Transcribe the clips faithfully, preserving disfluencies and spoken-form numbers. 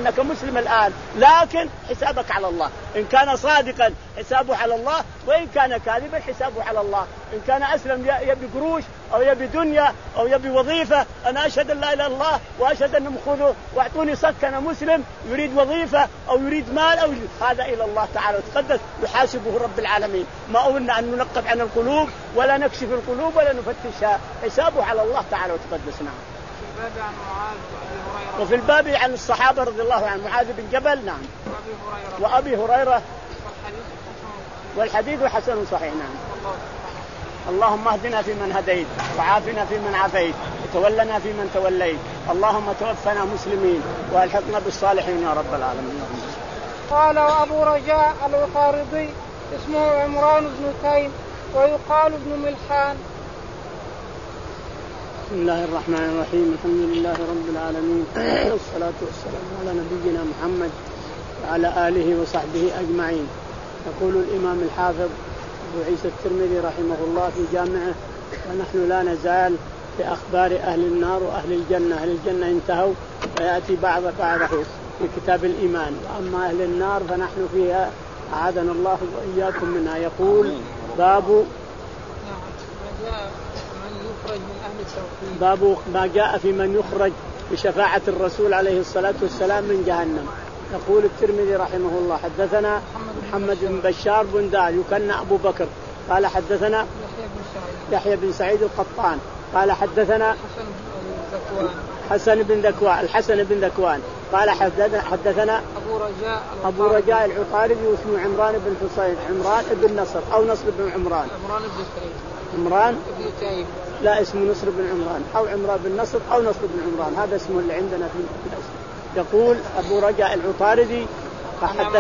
أنك مسلم الآن، لكن حسابك على الله. إن كان صادقا حسابه على الله، وإن كان كاذبا حسابه على الله. إن كان أسلم يبي قروش أو يبي دنيا أو يبي وظيفة، أنا أشهد أن لا إله إلا الله وأشهد أن خذوا واعطوني صك أنا مسلم، يريد وظيفة أو يريد مال أو يريد. هذا إلى الله تعالى وتقدس يحاسبه رب العالمين. ما قلنا أن ننقب عن القلوب ولا نكشف القلوب ولا نفتشها، حسابه على الله تعالى وتقدس. نعم. وفي الباب عن الصحابة رضي الله عنهم، معاذ بن جبل نعم وأبي هريرة، والحديث حسن صحيح. نعم. اللهم اهدنا فيمن هديت، وعافنا فيمن عافيت، وتولنا فيمن توليت، اللهم توفنا مسلمين والحقنا بالصالحين يا رب العالمين. قال وأبو رجاء العطاردي اسمه عمران بن تيم ويقال ابن ملحان. بسم الله الرحمن الرحيم، الحمد لله رب العالمين، والصلاة والسلام على نبينا محمد وعلى آله وصحبه أجمعين. يقول الإمام الحافظ أبو عيسى الترمذي رحمه الله في جامعه: ونحن لا نزال في أخبار أهل النار وأهل الجنة. أهل الجنة انتهوا ويأتي بعض بعضه في كتاب الإيمان، وأما أهل النار فنحن فيها أعاذنا الله وإياكم منها. يقول: باب باب ما جاء في من يخرج بشفاعة الرسول عليه الصلاة والسلام من جهنم. يقول الترمذي رحمه الله: حدثنا محمد بن بشار بن دار يكنى أبو بكر قال حدثنا يحيى بن سعيد القطان قال حدثنا حسن بن ذكوان الحسن بن ذكوان قال حدثنا أبو رجاء أبو رجاء العطاردي واسمه عمران بن حسين عمران بن نصر أو نصر بن عمران عمران بن سعيد عمران بن تيم لا اسمه نصر بن عمران أو عمران بن نصر أو نصر بن عمران، هذا اسمه اللي عندنا في الاسم. يقول أبو رجاء العطاردي حدث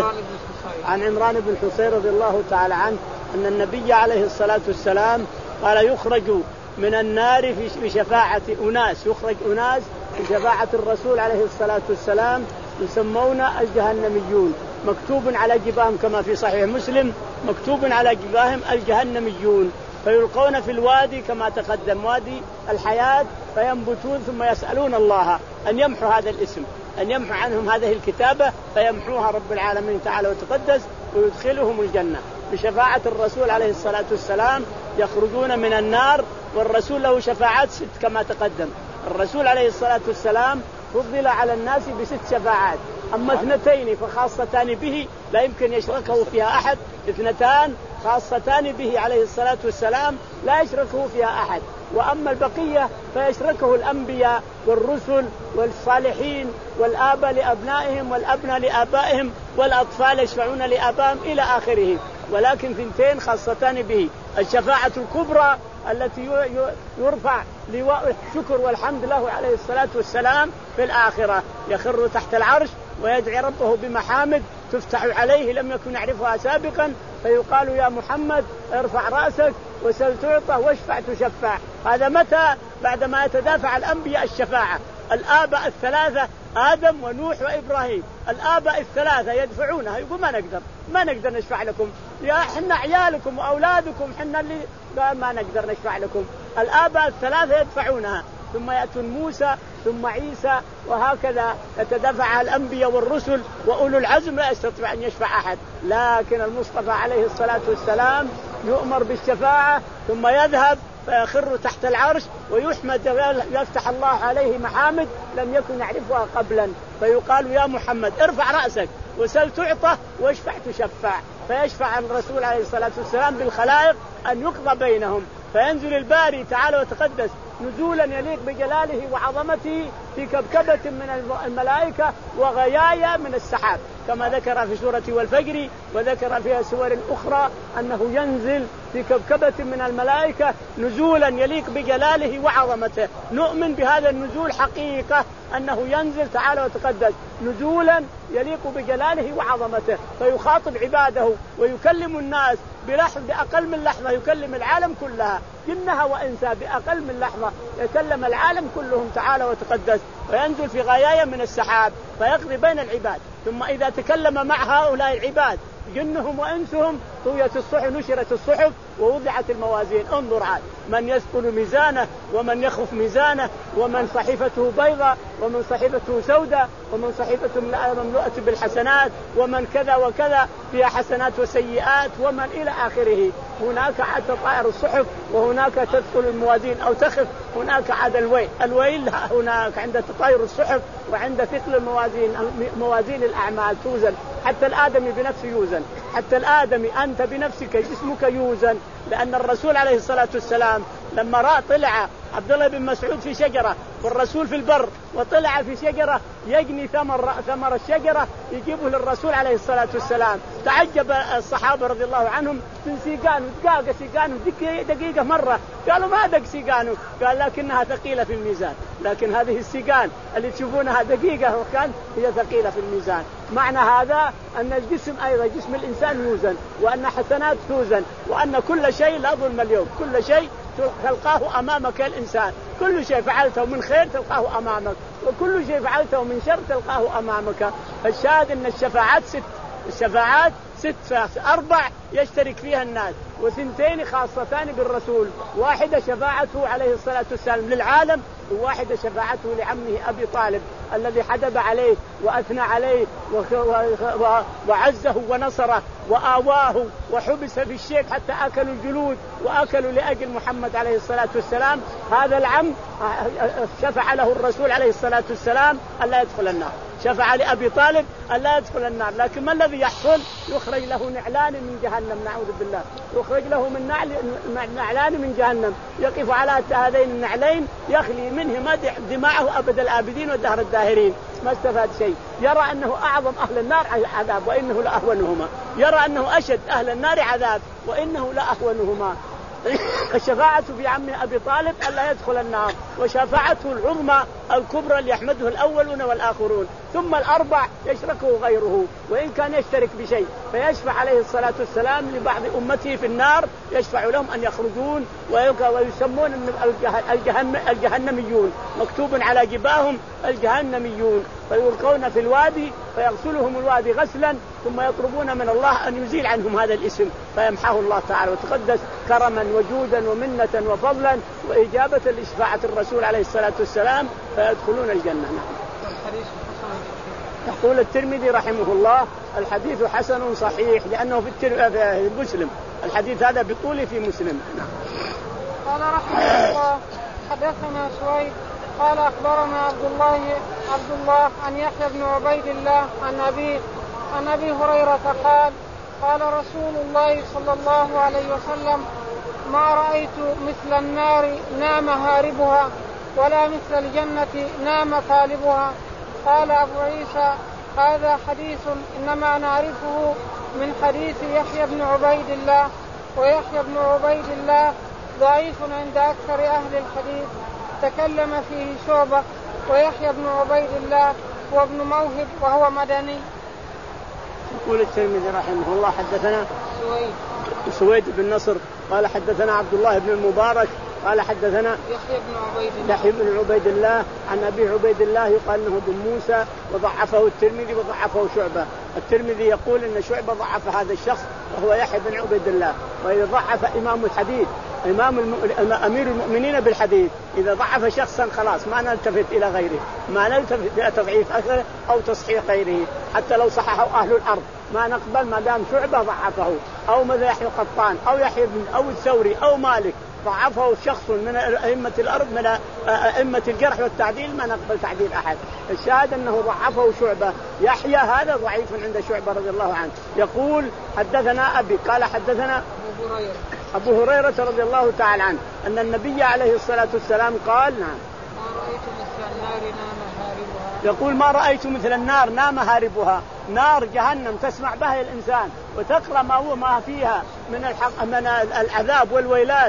عن عمران بن حسين رضي الله تعالى عنه أن النبي عليه الصلاة والسلام قال: يخرج من النار بشفاعة أناس، يخرج أناس بشفاعة الرسول عليه الصلاة والسلام يسمون الجهنميون، مكتوب على جباههم كما في صحيح مسلم، مكتوب على جباههم الجهنميون، فيلقون في الوادي كما تقدم وادي الحياة فينبتون، ثم يسألون الله أن يمحو هذا الاسم، أن يمحو عنهم هذه الكتابة، فيمحوها رب العالمين تعالى وتقدس ويدخلهم الجنة بشفاعة الرسول عليه الصلاة والسلام. يخرجون من النار والرسول له شفاعات ست كما تقدم. الرسول عليه الصلاة والسلام فضل على الناس بست شفاعات، أما اثنتين فخاصتان به لا يمكن يشركه فيها أحد، اثنتان خاصتان به عليه الصلاة والسلام لا يشركه فيها أحد، وأما البقية فيشركه الأنبياء والرسل والصالحين والآباء لأبنائهم والأبناء لآبائهم والأطفال يشفعون لآبائهم إلى آخره، ولكن ثنتين خاصتان به: الشفاعة الكبرى التي يرفع لواء الشكر والحمد له عليه الصلاة والسلام في الآخرة، يخر تحت العرش ويدعي ربه بمحامد تفتح عليه لم يكن يعرفها سابقا، فيقال: يا محمد ارفع رأسك وسل تعطى واشفع تشفع. هذا متى؟ بعدما يتدافع الأنبياء الشفاعة. الآباء الثلاثة آدم ونوح وإبراهيم، الآباء الثلاثة يدفعونها، يقول: ما نقدر ما نقدر نشفع لكم، يا حنا عيالكم وأولادكم حنا اللي قال ما نقدر نشفع لكم. الآباء الثلاثة يدفعونها، ثم يأتون موسى ثم عيسى، وهكذا يتدافع الأنبياء والرسل وأولو العزم، لا يستطيع أن يشفع أحد. لكن المصطفى عليه الصلاة والسلام يؤمر بالشفاعة ثم يذهب فيخر تحت العرش ويحمد، يفتح الله عليه محامد لم يكن يعرفها قبلا، فيقال: يا محمد ارفع رأسك وسل تعطى واشفع تشفع، فيشفع الرسول عليه الصلاة والسلام بالخلائق أن يقضى بينهم، فينزل الباري تعالى وتقدس نزولا يليق بجلاله وعظمته في كبكبة من الملائكة وغيايا من السحاب، كما ذكر في سورة والفجر، وذكر فيها سور أخرى أنه ينزل في كبكبة من الملائكة نزولا يليق بجلاله وعظمته. نؤمن بهذا النزول حقيقة، أنه ينزل تعالى وتقدس نزولا يليق بجلاله وعظمته، فيخاطب عباده ويكلم الناس بلحظة، بأقل من لحظة يكلم العالم كلها، جنها وإنسا، بأقل من لحظة يكلم العالم كلهم تعالى وتقدس، وينزل في غيايا من السحاب فيقضي بين العباد. ثم إذا تكلم مع هؤلاء العباد جنهم وإنسهم طويت الصحف نشرت الصحف ووضعت الموازين. انظر عاد من يثقل ميزانه ومن يخف ميزانه ومن صحيفته بيضاء ومن صحيفته سوداء ومن صحيفته مملوءة بالحسنات ومن كذا وكذا فيها حسنات وسيئات ومن إلى آخره. هناك عاد تطاير الصحف وهناك تثقل الموازين أو تخف. هناك عاد الويل الويل هناك عند تطاير الصحف وعند ثقل الموازين موازين الأعمال توزن. حتى الآدمي بنفسه يوزن. حتى الآدمي أنت بنفسك جسمك يوزن. لأن الرسول عليه الصلاة والسلام لما رأى طلع عبد الله بن مسعود في شجرة والرسول في البر وطلع في شجرة يجني ثمر ثمر الشجرة يجيبه للرسول عليه الصلاة والسلام. تعجب الصحابة رضي الله عنهم من سيقانه دقاق سيقانه دقيقة مرة. قالوا ما دق سيقانه. قال لكنها ثقيلة في الميزان. لكن هذه السيقان اللي تشوفونها دقيقة وكان هي ثقيلة في الميزان. معنى هذا أن الجسم أيضا جسم الإنسان يوزن وأن حسنات توزن وأن كل شيء لا ظلم اليوم. كل شيء تلقاه أمامك الإنسان. كل شيء فعلته من خير تلقاه أمامك وكل شيء فعلته من شر تلقاه أمامك. فالشاهد أن الشفاعات ست. الشفاعات ست أربع يشترك فيها الناس وثنتين خاصتان بالرسول. واحدة شفاعته عليه الصلاة والسلام للعالم وواحدة شفاعته لعمه أبي طالب الذي حدب عليه وأثنى عليه وعزه ونصره وآواه وحبس في الشيك حتى أكلوا الجلود وأكلوا لأجل محمد عليه الصلاة والسلام. هذا العم شفع له الرسول عليه الصلاة والسلام ألا يدخل النار. شفع لأبي طالب ألا يدخل النار. لكن ما الذي يحصل؟ يخرج له نعلان من جهنم نعوذ بالله. يخرج له من نعلان من جهنم يقف على هذين النعلين يخلي منهما دماءه أبد الآبدين ودهر الداهرين. ما استفاد شيء. يرى أنه أعظم أهل النار عذاب وإنه لأهونهما. يرى أنه أشد أهل النار عذاب وإنه لأهونهما. الشفاعة في عم أبي طالب ألا يدخل النار وشفاعته العظمى الكبرى اللي يحمده الأولون والآخرون. ثم الأربع يشركه غيره وإن كان يشترك بشيء فيشفع عليه الصلاة والسلام لبعض أمته في النار يشفع لهم أن يخرجون ويسمون الجهنميون مكتوب على جباههم الجهنميون فيلقون في الوادي فيغسلهم الوادي غسلا ثم يطلبون من الله أن يزيل عنهم هذا الاسم فيمحاه الله تعالى وتقدس كرما وجودا ومنة وفضلا وإجابة لشفاعة الرسول عليه الصلاة والسلام فيدخلون الجنة. يقول الترمذي رحمه الله الحديث حسن صحيح لأنه في مسلم. الحديث هذا بطول في مسلم. قال رحمه الله حدثنا سويد قال أخبرنا عبد الله عبد الله عن يحيى بن عبيد الله عن أبيه عن أبي هريرة قال قال رسول الله صلى الله عليه وسلم ما رأيت مثل النار نام هاربها ولا مثل الجنة نام طالبها. قال أبو عيسى هذا حديث إنما نعرفه من حديث يحيى بن عبيد الله ويحيى بن عبيد الله ضعيف عند أكثر أهل الحديث تكلم فيه شعبة ويحيى بن عبيد الله هو ابن موهب وهو مدني. يقول الترمذي رحمه الله حدثنا سويد سويد بن نصر قال حدثنا عبد الله بن المبارك قال حدثنا يحيى بن عبيد الله يحيى بن عبيد الله عن أبي عبيد الله يقال انه بن موسى وضعفه الترمذي وضعفه شعبة. الترمذي يقول ان شعبة ضعف هذا الشخص وهو يحيى بن عبيد الله. وإذا ضعف إمام الحديث إمام الم... أمير المؤمنين بالحديث إذا ضعف شخصا خلاص ما نلتفت إلى غيره ما نلتفت إلى تضعيف أخره أو تصحيح غيره حتى لو صححه أهل الأرض ما نقبل ما دام شعبة ضعفه أو ماذا يحيى قطان أو يحيى بن أو الثوري أو مالك ضعفه شخص من أئمة الأرض من أئمة الجرح والتعديل ما نقبل تعديل أحد. الشاهد أنه ضعفه شعبة. يحيى هذا ضعيف عند شعبة رضي الله عنه. يقول حدثنا أبي قال حدثنا أبو هريرة أبو هريرة رضي الله تعالى عنه أن النبي عليه الصلاة والسلام قال نعم ما رأيت مثل النار نام هاربها. يقول ما رأيت مثل النار نام هاربها. نار جهنم تسمع بها الإنسان وتقرأ ما هو ما فيها من الحق من العذاب والويلات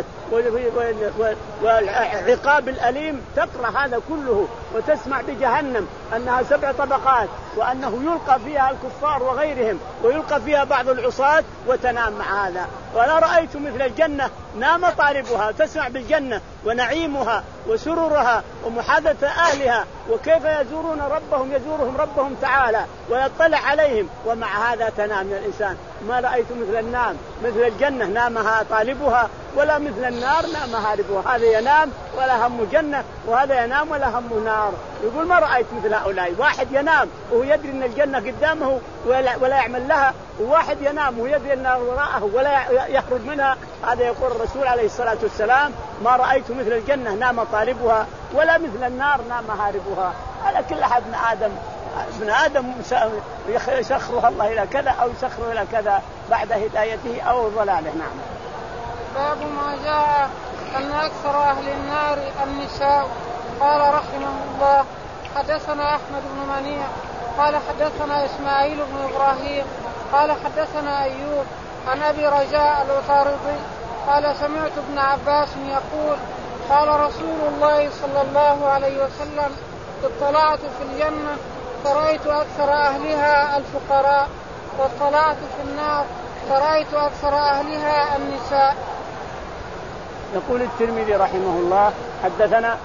والعقاب الأليم تقرأ هذا كله وتسمع بجهنم أنها سبع طبقات وأنه يلقى فيها الكفار وغيرهم ويلقى فيها بعض العصاة وتنام مع هذا. ولا رأيت مثل الجنة نام طالبها تسمع بالجنة ونعيمها وسرورها ومحادثة أهلها وكيف يزورون ربهم يزورهم ربهم تعالى ويطلع عليهم ومع هذا تنام الإنسان. ما رأيت مثل النار مثل الجنة نامها طالبها ولا مثل النار نام هاربها. هذا ينام ولا هم جنة وهذا ينام ولا هم نار. يقول ما رأيت مثل هؤلاء، واحد ينام وهو يدري أن الجنة قدامه ولا, ولا يعمل لها، وواحد ينام وهو يدري النار وراءه ولا يخرج منها. هذا يقول الرسول عليه الصلاة والسلام ما رأيت مثل الجنة نام طالبها ولا مثل النار نام هاربها. على كل أحد ابن آدم ابن آدم يسخره الله إلى كذا أو يسخره إلى كذا بعد هدايته أو ضلاله. نعم. باب ما جاء أن أكثر أهل النار النساء. قال رحمه الله حدثنا أحمد بن منيع قال حدثنا إسماعيل بن إبراهيم قال حدثنا أيوب عن أبي رجاء العطاردي قال سمعت ابن عباس يقول قال رسول الله صلى الله عليه وسلم اطلعت في الجنة فرأيت أكثر أهلها الفقراء واطلعت في النار فرأيت أكثر أهلها النساء. يقول الترمذي رحمه الله حدثنا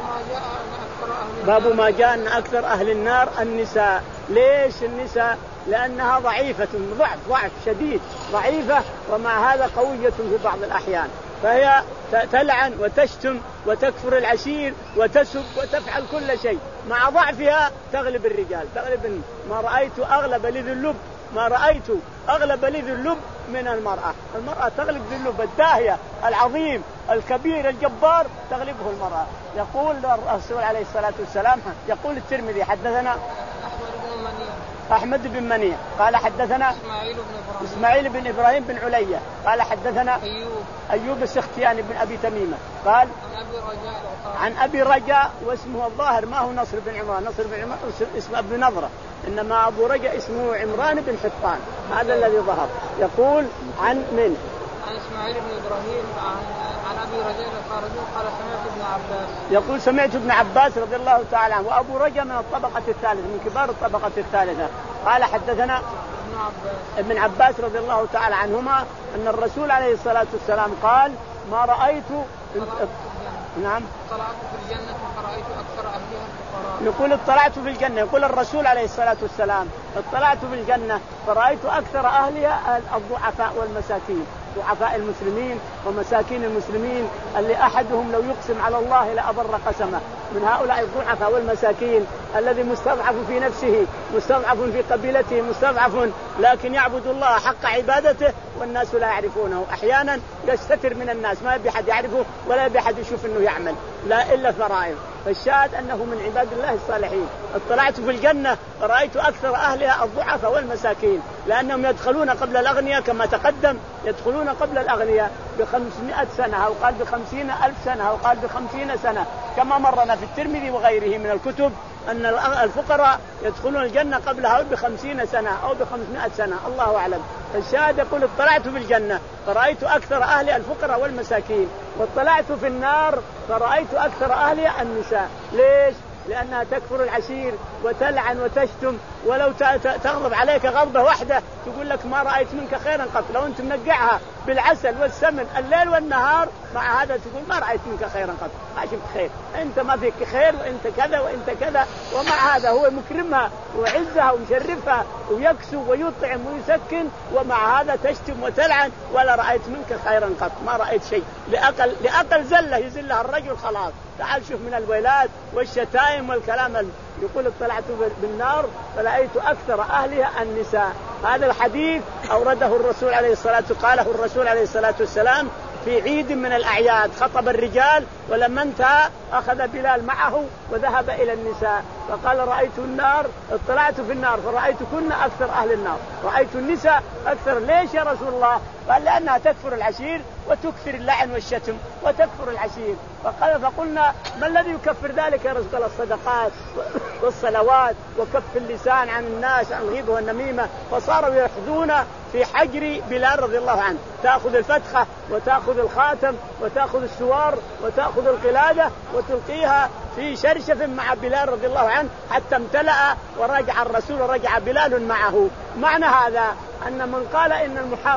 باب ما جاء أن أكثر أهل النار النساء. ليش النساء؟ لأنها ضعيفة، ضعف ضعف شديد، ضعيفة ومع هذا قوية في بعض الأحيان، فهي تلعن وتشتم وتكفر العشير وتسب وتفعل كل شيء. مع ضعفها تغلب الرجال، تغلب. ما رأيت أغلب لذي اللب ما رأيت أغلب لذي اللب من المرأة. المرأة تغلب ذي اللب الداهية العظيم الكبير الجبار تغلبه المرأة. يقول الرسول عليه الصلاة والسلام يقول الترمذي حدثنا أحمد بن منيع قال حدثنا إسماعيل بن إبراهيم بن علية قال حدثنا أيوب أيوب السختياني بن أبي تميمة قال عن أبي رجاء عن أبي رجاء واسمه الظاهر ما هو نصر بن عمران، نصر بن عمران اسمه ابن نظرة، إنما أبو رجاء اسمه عمران بن حطان، هذا الذي ظهر. يقول عن من عن إسماعيل بن إبراهيم عن عن أبي رجاء العطاردي قال سمعت ابن عباس يقول سمعت ابن عباس رضي الله تعالى عنه، وأبو رجاء من الطبقة الثالثة من كبار الطبقة الثالثة. قال حدثنا ابن عباس ابن عباس رضي الله تعالى عنهما أن الرسول عليه الصلاة والسلام قال ما رأيت نعم اطلعت في الجنة فرأيت أكثر أهلها الفقراء. يقول اطلعت في الجنة، يقول الرسول عليه الصلاة والسلام اطلعت في الجنة فرأيت أكثر أهلها الضعفاء والمساكين، ضعفاء المسلمين ومساكين المسلمين اللي أحدهم لو يقسم على الله لأبر قسمه. من هؤلاء الضعفاء والمساكين الذي مستضعف في نفسه، مستضعف في قبيلته، مستضعف لكن يعبد الله حق عبادته والناس لا يعرفونه. أحيانا يستتر من الناس، ما يبي حد يعرفه ولا يبي حد يشوف أنه يعمل لا إلا فرائض. فالشاهد أنه من عباد الله الصالحين. اطلعت في الجنة فرأيت أكثر أهلها الضعفاء والمساكين، لأنهم يدخلون قبل الأغنياء كما تقدم، يدخلون قبل الأغنياء بخمسمائة سنة أو قال بخمسين ألف سنة أو قال بخمسين سنة، كما مرنا في الترمذي وغيره من الكتب أن الفقراء يدخلون الجنة قبلها بخمسين سنة أو بخمسمائة سنة، الله أعلم. الشاهد يقول اطلعت في الجنة فرأيت أكثر أهل الفقراء والمساكين، واطلعت في النار فرأيت أكثر أهلها النساء. ليش؟ لأنها تكفر العشير وتلعن وتشتم، ولو تغضب عليك غضبة واحدة تقول لك ما رأيت منك خيرا قط. لو أنت منقعها بالعسل والسمن الليل والنهار مع هذا تقول ما رأيت منك خيرا قط، ما شفت خير، أنت ما فيك خير وأنت كذا وأنت كذا. ومع هذا هو مكرمها ويعزها ومشرفها ويكسو ويطعم ويسكن، ومع هذا تشتم وتلعن ولا رأيت منك خيرا قط، ما رأيت شيء. لأقل, لأقل زلة يزلها الرجل خلاص. تعال شوف من الويلات والشتائم والكلام. يقول اطلعت بالنار فرأيت أكثر أهلها النساء. هذا الحديث أورده الرسول عليه الصلاة والسلام، قاله الرسول عليه الصلاة والسلام في عيد من الأعياد، خطب الرجال ولما انتهى أخذ بلال معه وذهب إلى النساء فقال رأيت النار، اطلعت في النار فرأيت كن أكثر أهل النار، رأيت النساء أكثر. ليش يا رسول الله؟ قال لأنها تكفر العشير وتكثر اللعن والشتم وتكفر العشير. فقال فقلنا ما الذي يكفر ذلك يا رسول الله؟ الصدقات والصلوات وكف اللسان عن الناس عن الغيبة والنميمة. فصاروا يأخذون في حجر بلال رضي الله عنه، تأخذ الفتخة وتأخذ الخاتم وتأخذ السوار وتأخذ القلادة وتلقيها في شرشف مع بلال رضي الله عنه حتى امتلأ ورجع الرسول ورجع بلال معه. معنى هذا أن من قال إن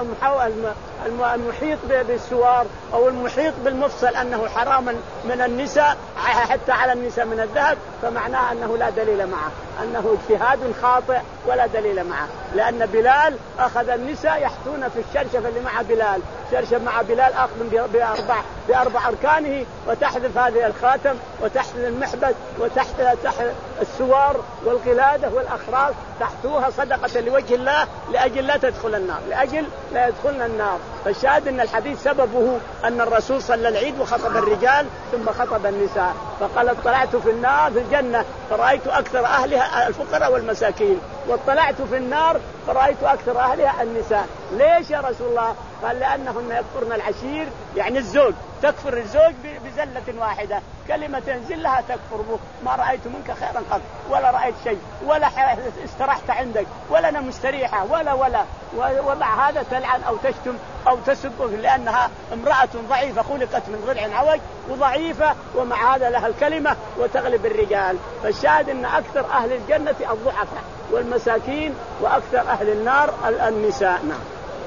المحيط بالسوار أو المحيط بالمفصل أنه حرام من النساء حتى على النساء من الذهب فمعناه أنه لا دليل معه، أنه اجتهاد خاطئ ولا دليل معه، لأن بلال أخذ النساء يحتون في الشرشف اللي مع بلال. شرشف مع بلال أخذ بأربع, بأربع أركانه، وتحذف هذه الخاتم وتحت المحبس وتحت تحت السوار والقلادة والأخراق تحتوها صدقة لوجه الله لأجل لا تدخل النار، لأجل لا يدخلنا النار. فالشاهد أن الحديث سببه أن الرسول صلى العيد وخطب الرجال ثم خطب النساء، فقال اطلعت في النار في الجنة فرأيت أكثر أهلها الفقراء والمساكين، واطلعت في النار فرأيت أكثر أهلها النساء. ليش يا رسول الله؟ قال لأنهن يكفرن العشير، يعني الزوج تكفر الزوج بزلة واحدة، كلمة تنزل لها تكفر به. ما رأيت منك خيرا قط، ولا رأيت شيء، ولا استرحت عندك، ولا أنا مستريحة، ولا ولا ومع هذا تلعن أو تشتم أو تسب، لأنها امرأة ضعيفة خلقت من ضلع عوج وضعيفة، ومع هذا لها الكلمة وتغلب الرجال. فالشاهد أن أكثر أهل الجنة الضعفاء والمساكين، وأكثر أهل النار النساء. نعم.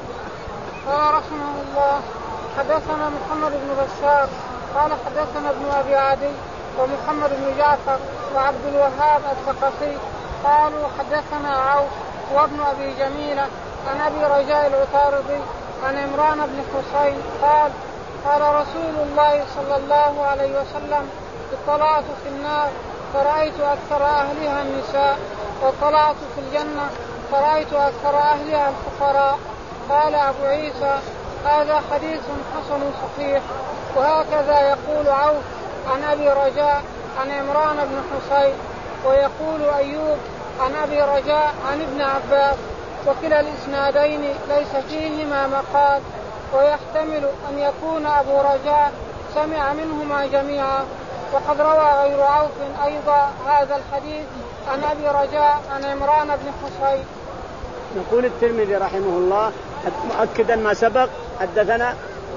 قال رحمه الله حدثنا محمد بن بشار قال حدثنا ابن أبي عدي ومحمد بن جعفر وعبد الوهاب الثقفي قالوا حدثنا عوف وابن أبي جميلة عن أبي رجاء العطاردي عن عمران بن حسين قال قال رسول الله صلى الله عليه وسلم اطلعت في النار فرأيت أكثر أهلها النساء، واطلعت في الجنة فرأيت أكثر أهلها الفقراء. قال أبو عيسى هذا حديث حسن صحيح. وهكذا يقول عوف عن أبي رجاء عن عمران بن حسين، ويقول أيوب عن أبي رجاء عن ابن عباس، وكلا الإسنادين ليس فيهما مقال، ويحتمل أن يكون أبو رجاء سمع منهما جميعا. وقد روى غير عوف أيضا هذا الحديث عن أبي رجاء عن عمران بن حسين. يقول الترمذي رحمه الله مؤكدا ما سبق حدثنا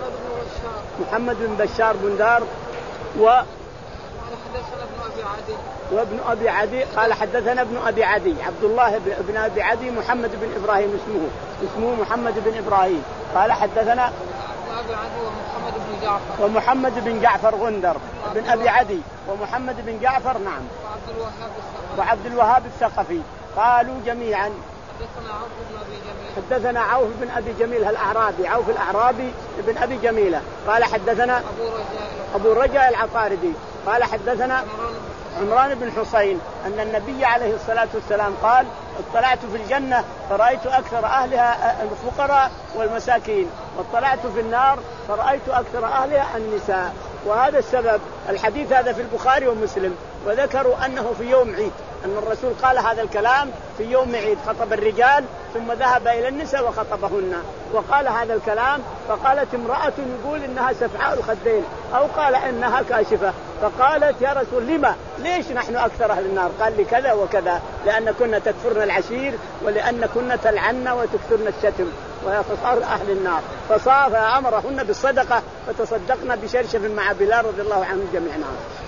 محمد بن بشار بن دار و حدثنا ابن أبي عدي وابن أبي عدي قال حدثنا ابن أبي عدي عبد الله بن أبي عدي محمد بن إبراهيم اسمه اسمه محمد بن إبراهيم قال حدثنا ابن أبي عدي ومحمد بن جعفر ومحمد بن جعفر غندر بن أبي عدي ومحمد بن جعفر نعم وعبد الوهاب وعبد الوهاب الثقفي قالوا جميعا حدثنا عوف بن أبي جميل حدثنا عوف بن أبي جميل الأعرابي عوف الأعرابي بن أبي جميلة قال حدثنا أبو رجاء أبو رجاء العطاردي قال حدثنا عمران بن حسين أن النبي عليه الصلاة والسلام قال اطلعت في الجنة فرأيت أكثر أهلها الفقراء والمساكين، واطلعت في النار فرأيت أكثر أهلها النساء. وهذا السبب الحديث هذا في البخاري ومسلم، وذكروا أنه في يوم عيد، أن الرسول قال هذا الكلام في يوم عيد، خطب الرجال ثم ذهب إلى النساء وخطبهن، وقال هذا الكلام. فقالت امرأة يقول إنها سفعاء الخدين أو قال إنها كاشفة، فقالت يا رسول لما ليش نحن أكثر أهل النار؟ قال لي كذا وكذا، لأن كنا تكفرن العشير، ولأن كنا تلعن وتكثرن الشتم، وصار أهل النار. فصار أمرهن بالصدقة فتصدقنا بشرشف مع بلال رضي الله عنه جميعا.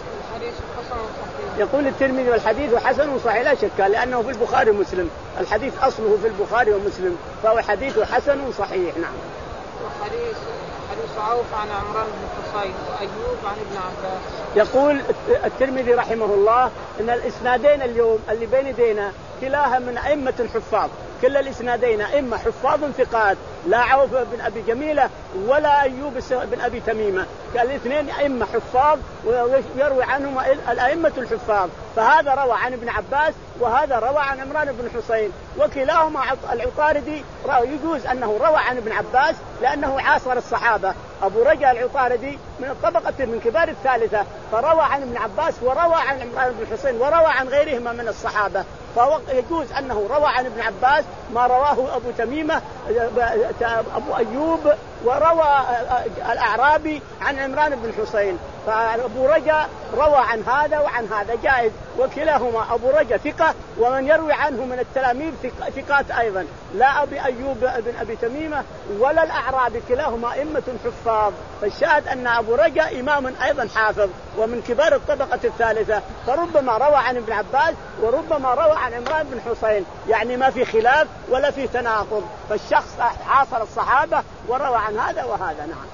يقول الترمذي والحديث حسن صحيح لا شك، لأنه في البخاري ومسلم، الحديث أصله في البخاري ومسلم، فهو حديث حسن صحيح. نعم. وحديث حديث عوف عن عمران بن حسين وأيوب عن ابن عباس. يقول الترمذي رحمه الله إن الإسنادين اليوم اللي بين يدينا كلاها من أئمة الحفاظ، كل الإسنادين إما حفاظ ثقات، لا عوف بن أبي جميلة ولا أيوب بن أبي تميمة، الاثنين أئمة حفاظ ويروي عنهم الأئمة الحفاظ. فهذا روى عن ابن عباس وهذا روى عن عمران بن حسين، وكلاهما العطاردي يجوز أنه روى عن ابن عباس لأنه عاصر الصحابة. أبو رجاء العطاردي من الطبقة من كبار الثالثة، فروى عن ابن عباس وروى عن عمران بن حسين وروى عن غيرهما من الصحابة، فيجوز أنه روى عن ابن عباس ما رواه أبو تميمة أبو أيوب وروى الأعرابي عن عمران بن حسين. فأبو رجاء روى عن هذا وعن هذا جائز، وكلاهما أبو رجاء ثقة، ومن يروي عنه من التلاميذ ثقات أيضا، لا أبي أيوب بن أبي تميمة ولا الأعرابي، كلاهما أئمة حفاظ. فالشاهد أن أبو رجاء إمام أيضا حافظ ومن كبار الطبقة الثالثة، فربما روى عن ابن عباس وربما روى عن عمران بن حسين، يعني ما في خلاف ولا في تناقض، فالشخص عاصر الصحابة وروى عن هذا وهذا. نعم.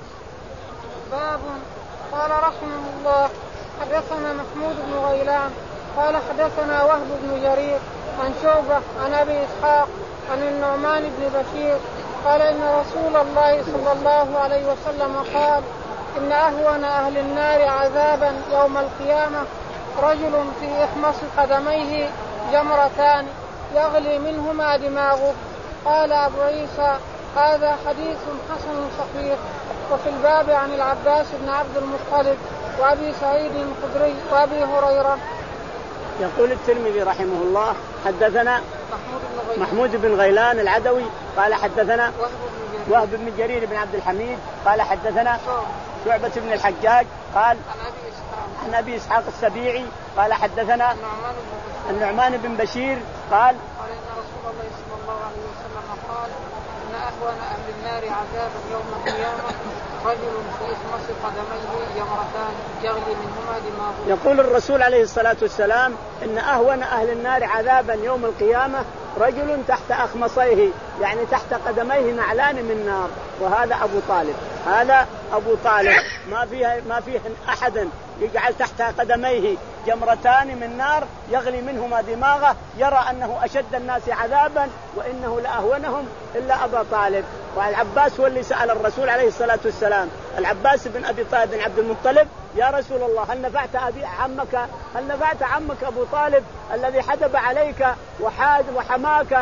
باب. قال رحمه الله حدثنا محمود بن غيلان قال حدثنا وهب بن جرير عن شعبة عن أبي إسحاق عن النعمان بن بشير قال إن رسول الله صلى الله عليه وسلم قال إن أهون أهل النار عذابا يوم القيامة رجل في إحمص قدميه جمرتان يغلي منهما دماغه. قال أبو عيسى هذا حديث حسن صحيح. وفي الباب عن العباس بن عبد المطلب وأبي سعيد الخدري وأبي هريرة. يقول الترمذي رحمه الله حدثنا محمود بن غيلان العدوي قال حدثنا وهب بن جرير بن عبد الحميد قال حدثنا شعبة بن الحجاج قال عن أبي إسحاق السبيعي قال حدثنا النعمان بن بشير قال قال إن رسول الله صلى الله عليه وسلم قال إن أهون أهل النار عذابا يوم القيامة رجل في إخمص قدميه جمرتان يغلي منهما دماغه. يقول الرسول عليه الصلاة والسلام إن أهون أهل النار عذابا يوم القيامة رجل تحت أخمصيه، يعني تحت قدميه نعلان من نار، وهذا أبو طالب. هذا أبو طالب ما فيه ما فيه أحد يجعل تحت قدميه جمرتان من نار يغلي منهما دماغه، يرى أنه أشد الناس عذابا وإنه لأهونهم إلا أبا طالب. والعباس هو اللي سأل الرسول عليه الصلاة والسلام، العباس بن أبي طالب بن عبد المطلب: يا رسول الله هل نفعت أبي عمك هل نفعت عمك أبو طالب الذي حدب عليك وحاد وحماك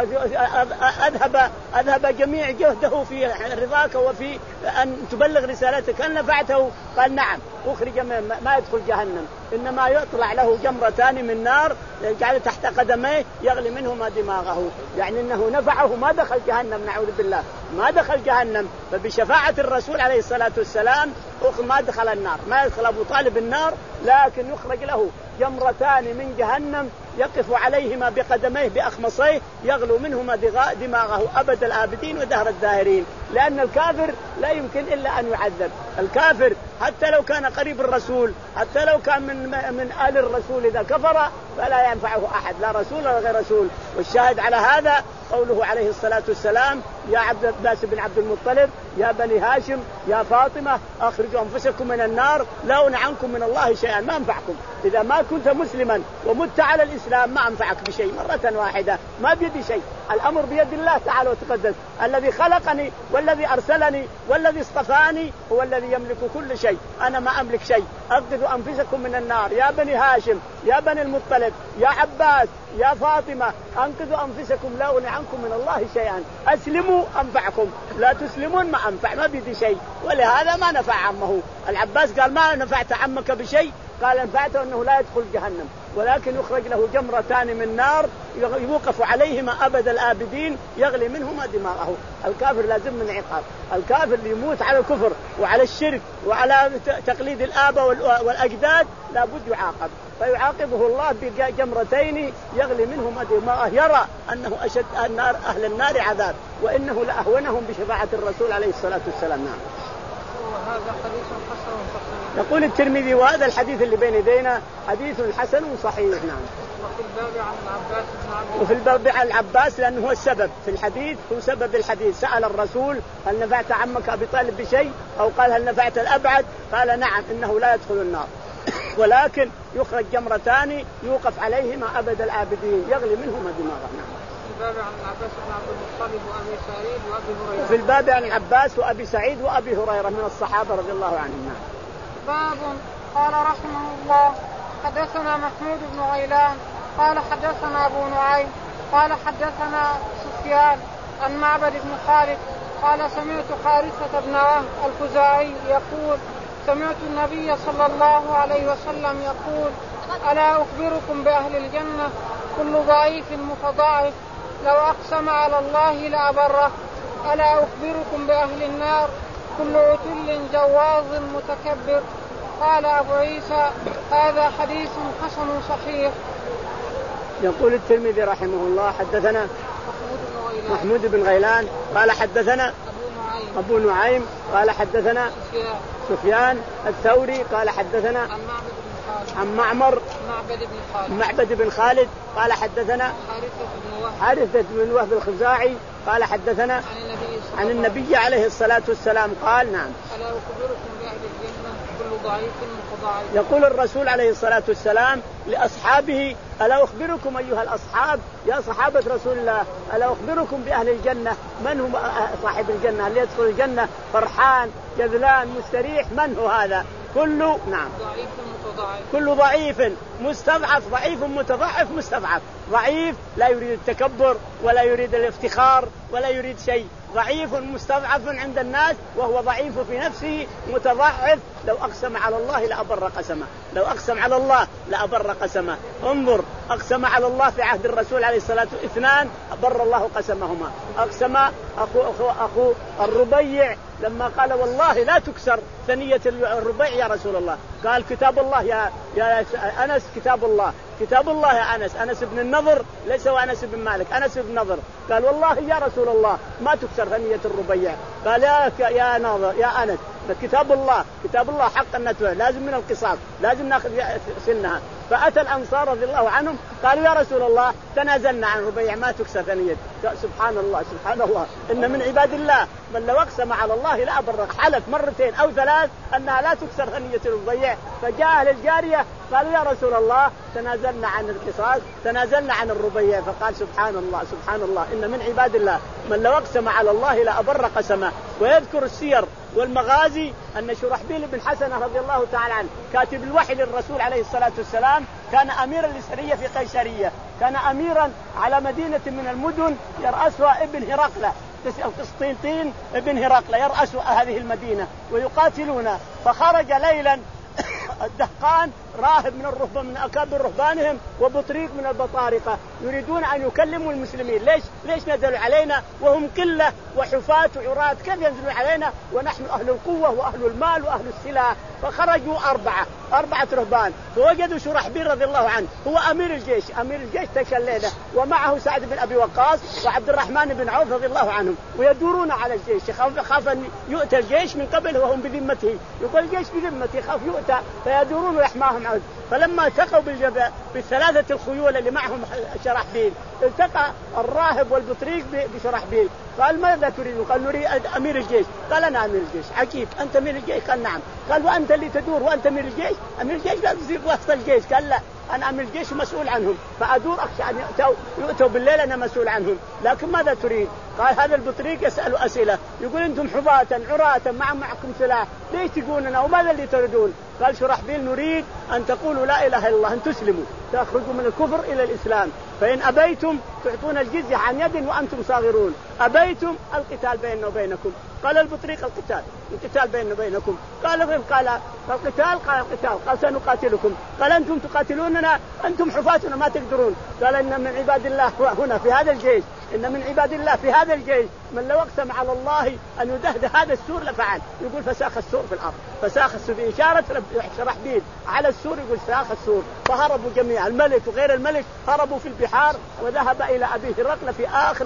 وأذهب أذهب جميع جهده في رضاك وفي أن تبلغ رسالتك، هل نفعته؟ قال: نعم، أخرج ما يدخل جهنم، إنما يطلع له جمرتان من نار يجعل تحت قدميه يغلي منهما دماغه، يعني أنه نفعه، ما دخل جهنم، نعوذ بالله، ما دخل جهنم. فبشفاعة الرسول عليه الصلاة والسلام ما دخل النار، ما يدخل أبو طالب النار، لكن يخرج له جمرتان من جهنم يقف عليهما بقدميه بأخمصيه يغلو منهما دماغه أبد الآبدين ودهر الداهرين. لأن الكافر لا يمكن إلا أن يعذب، الكافر حتى لو كان قريب الرسول، حتى لو كان من من آل الرسول، إذا كفر فلا ينفعه أحد، لا رسول ولا غير رسول. والشاهد على هذا قوله عليه الصلاة والسلام: يا عبد العباس بن عبد المطلب، يا بني هاشم، يا فاطمة، أخرجوا أنفسكم من النار، لا أغني عنكم من الله شيئا، ما أنفعكم. إذا ما كنت مسلما ومت على الإسلام ما أنفعك بشيء، مرة واحدة، ما بيدي شيء، الأمر بيد الله تعالى وتقدس، الذي خلقني والذي أرسلني والذي اصطفاني هو الذي يملك كل شيء، أنا ما أملك شيء. أنقذوا أنفسكم من النار، يا بني هاشم، يا بني المطلب، يا عباس، يا فاطمة، أنقذوا أنفسكم، لا أغني عنكم من الله شيئا، أسلموا أنفعكم، لا تسلمون ما أنفع، ما بيدي شيء. ولهذا ما نفع عمه. العباس قال: ما نفعت عمك بشيء؟ قال: نفعته أنه لا يدخل جهنم، ولكن يخرج له جمرتان من نار يوقف عليهما أبد الآبدين يغلي منهما دماغه. الكافر لازم من عقاب، الكافر اللي يموت على الكفر وعلى الشرك وعلى تقليد الآباء والأجداد لابد يعاقب، فيعاقبه الله بجمرتين يغلي منهما دماغه، يرى أنه أشد النار أهل النار عذاب وإنه لأهونهم بشفاعة الرسول عليه الصلاة والسلام. نعم. وهذا حديث حسن صحيح. يقول الترمذي: وهذا الحديث اللي بين يدينا حديث حسن صحيح. نعم. وفي الباب عن العباس بن عبد وفي الباب عن العباس لأنه هو السبب في الحديث، هو سبب الحديث. سأل الرسول: هل نفعت عمك أبي طالب بشيء؟ أو قال: هل نفعت الأبعد؟ قال: نعم، إنه لا يدخل النار ولكن يخرج جمرتان يوقف عليهما أبد الآبدين يغلي منهما دماغه. نعم. في الباب عن العباس بن عبد المطلب وأبي سعيد وأبي هريرة. في الباب عن العباس وأبي سعيد وأبي هريرة من الصحابة رضي الله عنهم. باب. قال رحمه الله حدثنا محمود بن غيلان قال حدثنا أبو نعيم قال حدثنا سفيان عن معبد بن خالد قال: سمعت حارثة بن وهب الخزاعي يقول: سمعت النبي صلى الله عليه وسلم يقول: ألا أخبركم بأهل الجنة كل ضعيف متضاعف لو أقسم على الله لأبره. ألا أخبركم بأهل النار كل عتل جواظ متكبر. قال أبو عيسى هذا حديث حسن صحيح. يقول الترمذي رحمه الله حدثنا محمود بن غيلان قال حدثنا أبو نعيم قال حدثنا سفيان الثوري قال حدثنا عن معمر معبد بن خالد قال حدثنا حارثة بن وهب الخزاعي قال حدثنا عن النبي عليه الصلاة والسلام قال نعم. ألا أخبركم بأهل الجنة كل ضعيف متضاعف. يقول الرسول عليه الصلاة والسلام لأصحابه ألا أخبركم أيها الأصحاب يا صحابة رسول الله ألا أخبركم بأهل الجنة من هو صاحب الجنة اللي يدخل الجنة فرحان جذلان مستريح من هو هذا؟ كل نعم ضعيف متضاعف. كل ضعيف مستضعف ضعيف متضعف مستضعف ضعيف لا يريد التكبر ولا يريد الافتخار ولا يريد شيء ضعيف مستضعف عند الناس وهو ضعيف في نفسه متضعف لو أقسم على الله لأبر قسمه لو أقسم على الله لأبر قسمه. انظر أقسم على الله في عهد الرسول عليه الصلاة والسلام اثنان أبر الله قسمهما. أقسم أخو, أخو, أخو الربيع لما قال والله لا تكسر ثنية الربيع يا رسول الله قال كتاب الله يا, يا أنس كتاب الله كتاب الله يا أنس أنس بن النضر ليس وأنس بن مالك أنس بن النضر قال والله يا رسول الله ما تكسر ثنية الربيع قال يا, يا ناظر يا أنس كتاب الله كتاب الله حق النتوى لازم من القصاص لازم ناخذ سنها. فأتى الأنصار رضي الله عنهم قالوا يا رسول الله تنازلنا عن ربيع ما تكسر ثنية. سبحان الله سبحان الله إن من عباد الله من لو أقسم على الله لا أبر حلف مرتين أو ثلاث أنها لا تكسر ثنية الربيع. فجاء أهل الجارية قالوا يا رسول الله تنازلنا عن القصاص تنازلنا عن الربيع. فقال سبحان الله سبحان الله إن من عباد الله من لو أقسم على الله لا أبر قسمه. ويذكر السير والمغازي أن شرحبيل بن حسنة رضي الله تعالى عنه كاتب الوحي للرسول عليه الصلاة والسلام كان أميرا لسرية في قيسرية كان أميرا على مدينة من المدن يرأسها ابن هرقل قسطنطين ابن هرقل يرأس هذه المدينة ويقاتلون. فخرج ليلا الدهقان راهب من الرهبان من أكابر رهبانهم وبطريق من البطارقة يريدون أن يكلموا المسلمين. ليش ليش نزلوا علينا وهم قلة وحفاة وعراة كيف ينزلوا علينا ونحن أهل القوة وأهل المال وأهل السلاح. فخرجوا أربعة أربعة رهبان فوجدوا شرحبيل رضي الله عنه هو أمير الجيش أمير الجيش تكلينا ومعه سعد بن أبي وقاص وعبد الرحمن بن عوف رضي الله عنهم ويدورون على الجيش خاف أن يؤتى الجيش من قبل وهم بذمته يقول الجيش بذمته خاف يؤتى فيدورون ويحماهم عود. فلما التقوا بالثلاثة الخيول اللي معهم شرحبيل التقى الراهب والبطريق بشرحبيل قال ماذا تريد؟ قال نريد أمير الجيش. قال أنا أمير الجيش. عجيب أنت أمير الجيش؟ قال نعم. قال وأنت اللي تدور وأنت أمير الجيش؟ أمير الجيش لا تصير وسط الجيش. قال لا أنا أمير الجيش مسؤول عنهم فأدور أخشى أن يؤتوا يؤتوا بالليل أنا مسؤول عنهم لكن ماذا تريد؟ قال هذا البطريق يسأل أسئلة يقول أنتم حفاة عراة مع معكم سلاح ليش تقولنا وماذا اللي تريدون؟ قال شرحبيل نريد أن تقولوا لا إله إلا الله أن تسلموا تخرجوا من الكفر إلى الإسلام فإن أبيتم تعطون الجزية عن يد وأنتم صاغرون أبيتم القتال بيننا وبينكم. قال البطريق القتال القتال بيننا وبينكم. قال قال القتال قال القتال قال سنقاتلكم. قال أنتم تقاتلوننا أنتم حفاتنا ما تقدرون. قال إن من عباد الله هنا في هذا الجيش إن من عباد الله في هذا الجيش من لو أقسم على الله أن يدهد هذا السور لفعل. يقول فساخ السور في الأرض فساخ السور بإشارة شرحبيل على السور يقول ساخ السور. فهربوا جميع الملك وغير الملك هربوا في البحار وذهب إلى أبي هرقل في آخر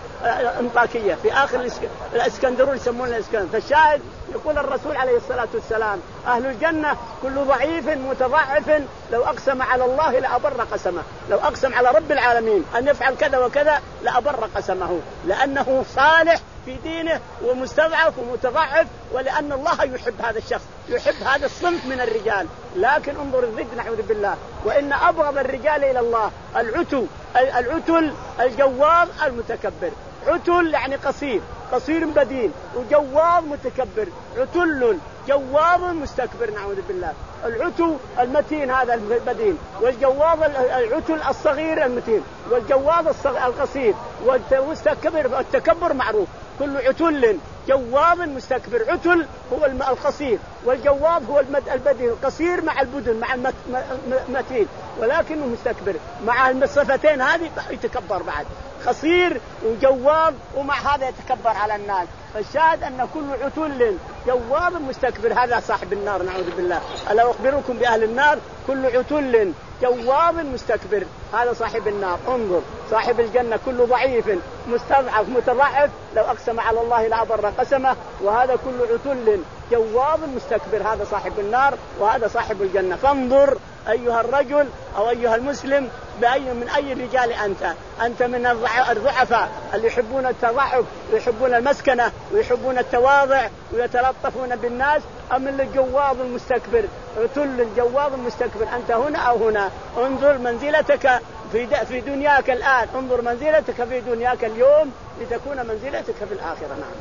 الأنطاكية في آخر الإسكندرون يسمون الإسكندر. فالشاهد يقول الرسول عليه الصلاة والسلام أهل الجنة كل ضعيف متضعف لو أقسم على الله لأبر قسمه. لو أقسم على رب العالمين أن يفعل كذا وكذا لأبر قسمه لأنه صالح في دينه ومستضعف ومتضعف ولأن الله يحب هذا الشخص يحب هذا الصنف من الرجال. لكن انظر الضد نعوذ بالله وإن أبغض الرجال إلى الله العتو العتل الجواظ المتكبر. عتل يعني قصير قصير بدين وجواظ متكبر. عتل جواظ مستكبر نعوذ بالله. العتو المتين هذا البدين والجواظ العتل الصغير المتين والجواظ القصير والمستكبر. التكبر معروف كل عتل جواظ مستكبر. عتل هو القصير والجواظ هو البدين القصير مع البدن مع المتين ولكنه مستكبر مع الصفتين هذه يتكبر بعد. خصير وجواب ومع هذا يتكبر على الناس. فالشاهد أن كل عتل جواب مستكبر هذا صاحب النار نعوذ بالله. ألا أخبركم بأهل النار؟ كل عتل جواب مستكبر هذا صاحب النار. انظر صاحب الجنة كل ضعيف مستضعف متضعف لو أقسم على الله لأبر قسمه، وهذا كل عتل جواب مستكبر هذا صاحب النار وهذا صاحب الجنة. فانظر أيها الرجل أو أيها المسلم بأي من أي الرجال أنت. أنت من الضعفاء اللي يحبون التضعف ويحبون المسكنة ويحبون التواضع ويتلطفون بالناس، أم الجواب المستكبر عتل الجواب المستكبر؟ أنت هنا أو هنا. انظر منزلتك في في دنياك الآن، انظر منزلتك في دنياك اليوم لتكون منزلتك في الآخرة. نعم.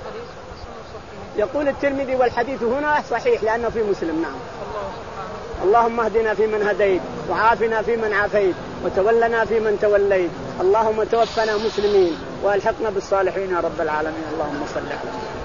يقول الترمذي والحديث هنا صحيح لأنه في مسلم. نعم. اللهم اهدنا فيمن هديت وعافنا فيمن عافيت وتولنا فيمن توليت، اللهم توفنا مسلمين والحقنا بالصالحين يا رب العالمين. اللهم صل على محمد.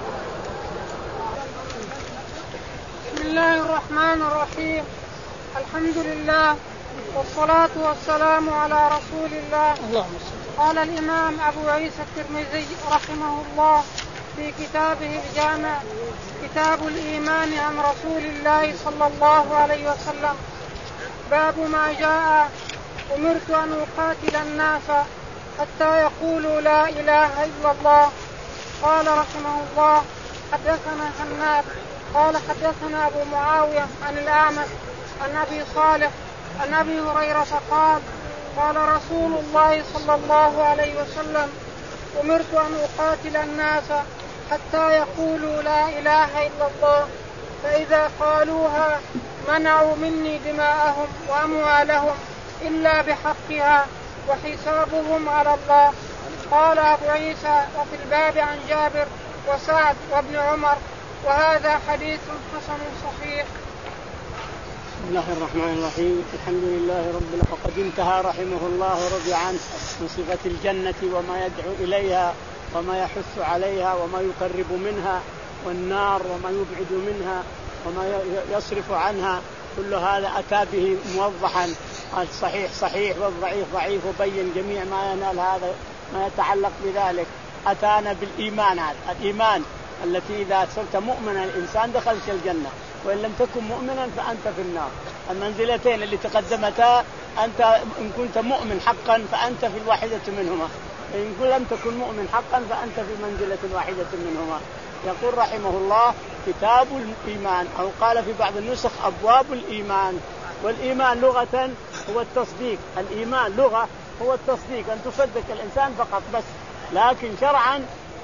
بسم الله الرحمن الرحيم. الحمد لله والصلاة والسلام على رسول الله. اللهم صل. قال الإمام أبو عيسى الترمذي رحمه الله في كتابه الجامع كتاب الإيمان عن رسول الله صلى الله عليه وسلم: باب ما جاء أمرت أن أقاتل الناس حتى يقولوا لا إله إلا الله. قال رحمه الله: حدثنا حناد قال حدثنا أبو معاوية عن الأعمش عن أبي صالح عن أبي هريرة قال: قال رسول الله صلى الله عليه وسلم: أمرت أن أقاتل الناس حتى يقولوا لا إله إلا الله، فإذا قالوها منعوا مني دماءهم وأموالهم إلا بحقها وحسابهم على الله. قال أبو عيسى: وفي الباب عن جابر وسعد وابن عمر، وهذا حديث حسن صحيح. بسم الله الرحمن الرحيم. الحمد لله رب العالمين. وقد انتهى رحمه الله ورضي عنه من صفة الجنة وما يدعو إليها وما يحث عليها وما يقرب منها، والنار وما يبعد منها وما يصرف عنها. كل هذا أتى به موضحا، الصحيح صحيح والضعيف ضعيف، وبين جميع ما ينال هذا ما يتعلق بذلك. أتانا بالإيمان، هذا الإيمان التي إذا صرت مؤمنا الإنسان دخلت الجنة، وإن لم تكن مؤمنا فأنت في النار. المنزلتين اللي تقدمتا، أنت إن كنت مؤمن حقا فأنت في الواحدة منهما، إن لم تكن مؤمن حقا فأنت في منزلة واحدة منهما. يقول رحمه الله: كتاب الإيمان، أو قال في بعض النسخ أبواب الإيمان. والإيمان لغة هو التصديق، الإيمان لغة هو التصديق، أن تصدق الإنسان فقط بس، لكن شرعا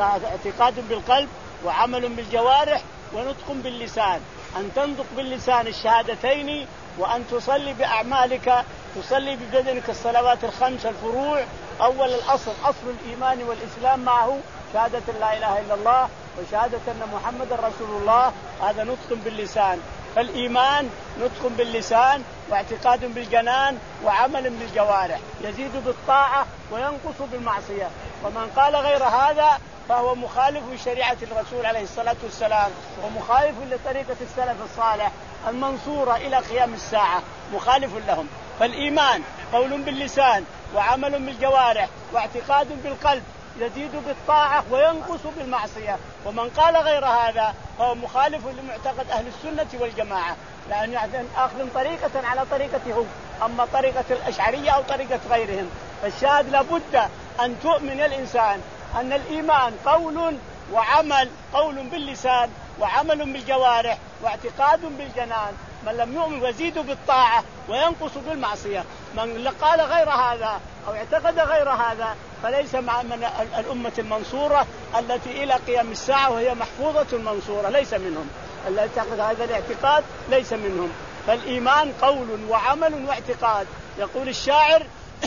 اعتقاد بالقلب وعمل بالجوارح ونطق باللسان. أن تنطق باللسان الشهادتين، وأن تصلي بأعمالك، تصلي ببدنك الصلوات الخمس الفروع. أول الأصل أصل الإيمان والإسلام معه شهادة لا إله إلا الله وشهادة أن محمد رسول الله، هذا نطق باللسان. فالإيمان نطق باللسان واعتقاد بالجنان وعمل بالجوارح، يزيد بالطاعة وينقص بالمعصية. ومن قال غير هذا فهو مخالف لشريعة الرسول عليه الصلاة والسلام، ومخالف لطريقة السلف الصالح المنصورة إلى قيام الساعة، مخالف لهم. فالإيمان قول باللسان وعمل بالجوارح واعتقاد بالقلب، يزيد بالطاعة وينقص بالمعصية. ومن قال غير هذا فهو مخالف لمعتقد أهل السنة والجماعة، لأن يعني أخذ طريقة على طريقتهم، أما طريقة الأشعرية أو طريقة غيرهم. فالشاهد لابد أن تؤمن الإنسان أن الإيمان قول وعمل، قول باللسان وعمل بالجوارح واعتقاد بالجنان. من لم يؤمن يزيد بالطاعة وينقص بالمعصية. من قال غير هذا أو اعتقد غير هذا فليس مع من الأمة المنصورة التي إلى قيام الساعة وهي محفوظة المنصورة، ليس منهم. الذي يعتقد هذا الاعتقاد ليس منهم. فالإيمان قول وعمل واعتقاد. يقول الشاعر: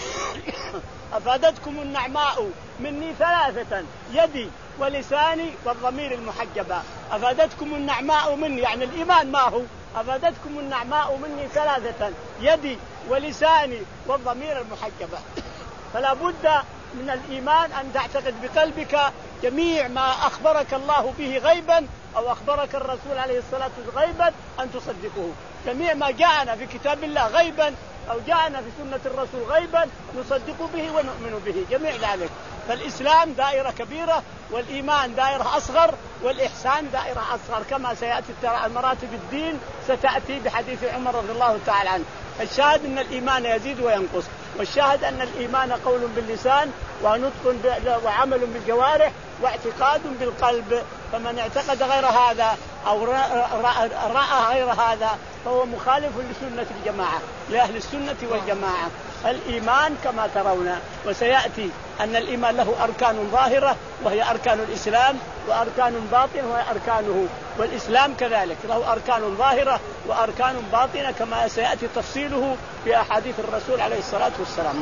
أفادتكم النعماء مني ثلاثة: يدي ولساني والضمير المحجبة. أفادتكم النعماء مني يعني الإيمان ما هو؟ أفادتكم النعماء مني ثلاثة: يدي ولساني والضمير المحجبة. فلا بد من الإيمان أن تعتقد بقلبك جميع ما أخبرك الله به غيبا أو أخبرك الرسول عليه الصلاة والسلام غيبا، أن تصدقه. جميع ما جاءنا في كتاب الله غيبا أو جاءنا في سنة الرسول غيبا نصدق به ونؤمن به، جميع ذلك. فالإسلام دائرة كبيرة، والإيمان دائرة أصغر، والإحسان دائرة أصغر، كما سيأتي مراتب الدين ستأتي بحديث عمر رضي الله تعالى عنه. الشاهد أن الإيمان يزيد وينقص، والشاهد أن الإيمان قول باللسان ونطق وعمل بالجوارح واعتقاد بالقلب. فمن اعتقد غير هذا أو رأى غير هذا فهو مخالف لسنة الجماعة، لأهل السنة والجماعة. الإيمان كما ترون، وسيأتي أن الإيمان له أركان ظاهرة وهي أركان الإسلام، وأركان باطنة وهي أركانه، والإسلام كذلك له أركان ظاهرة وأركان باطنة كما سيأتي تفصيله في أحاديث الرسول عليه الصلاة والسلام.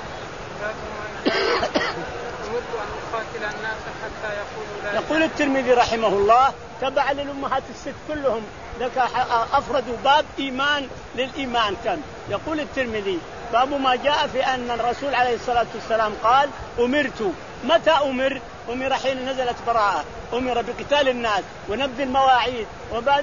يقول الترمذي رحمه الله تبع للأمهات الست كلهم لك أفردوا باب إيمان للإيمان كان. يقول الترمذي باب ما جاء في أن الرسول عليه الصلاة والسلام قال أمرت. متى أمر؟ أمر حين نزلت براءة، أمر بقتال الناس ونبذ المواعيد وبعد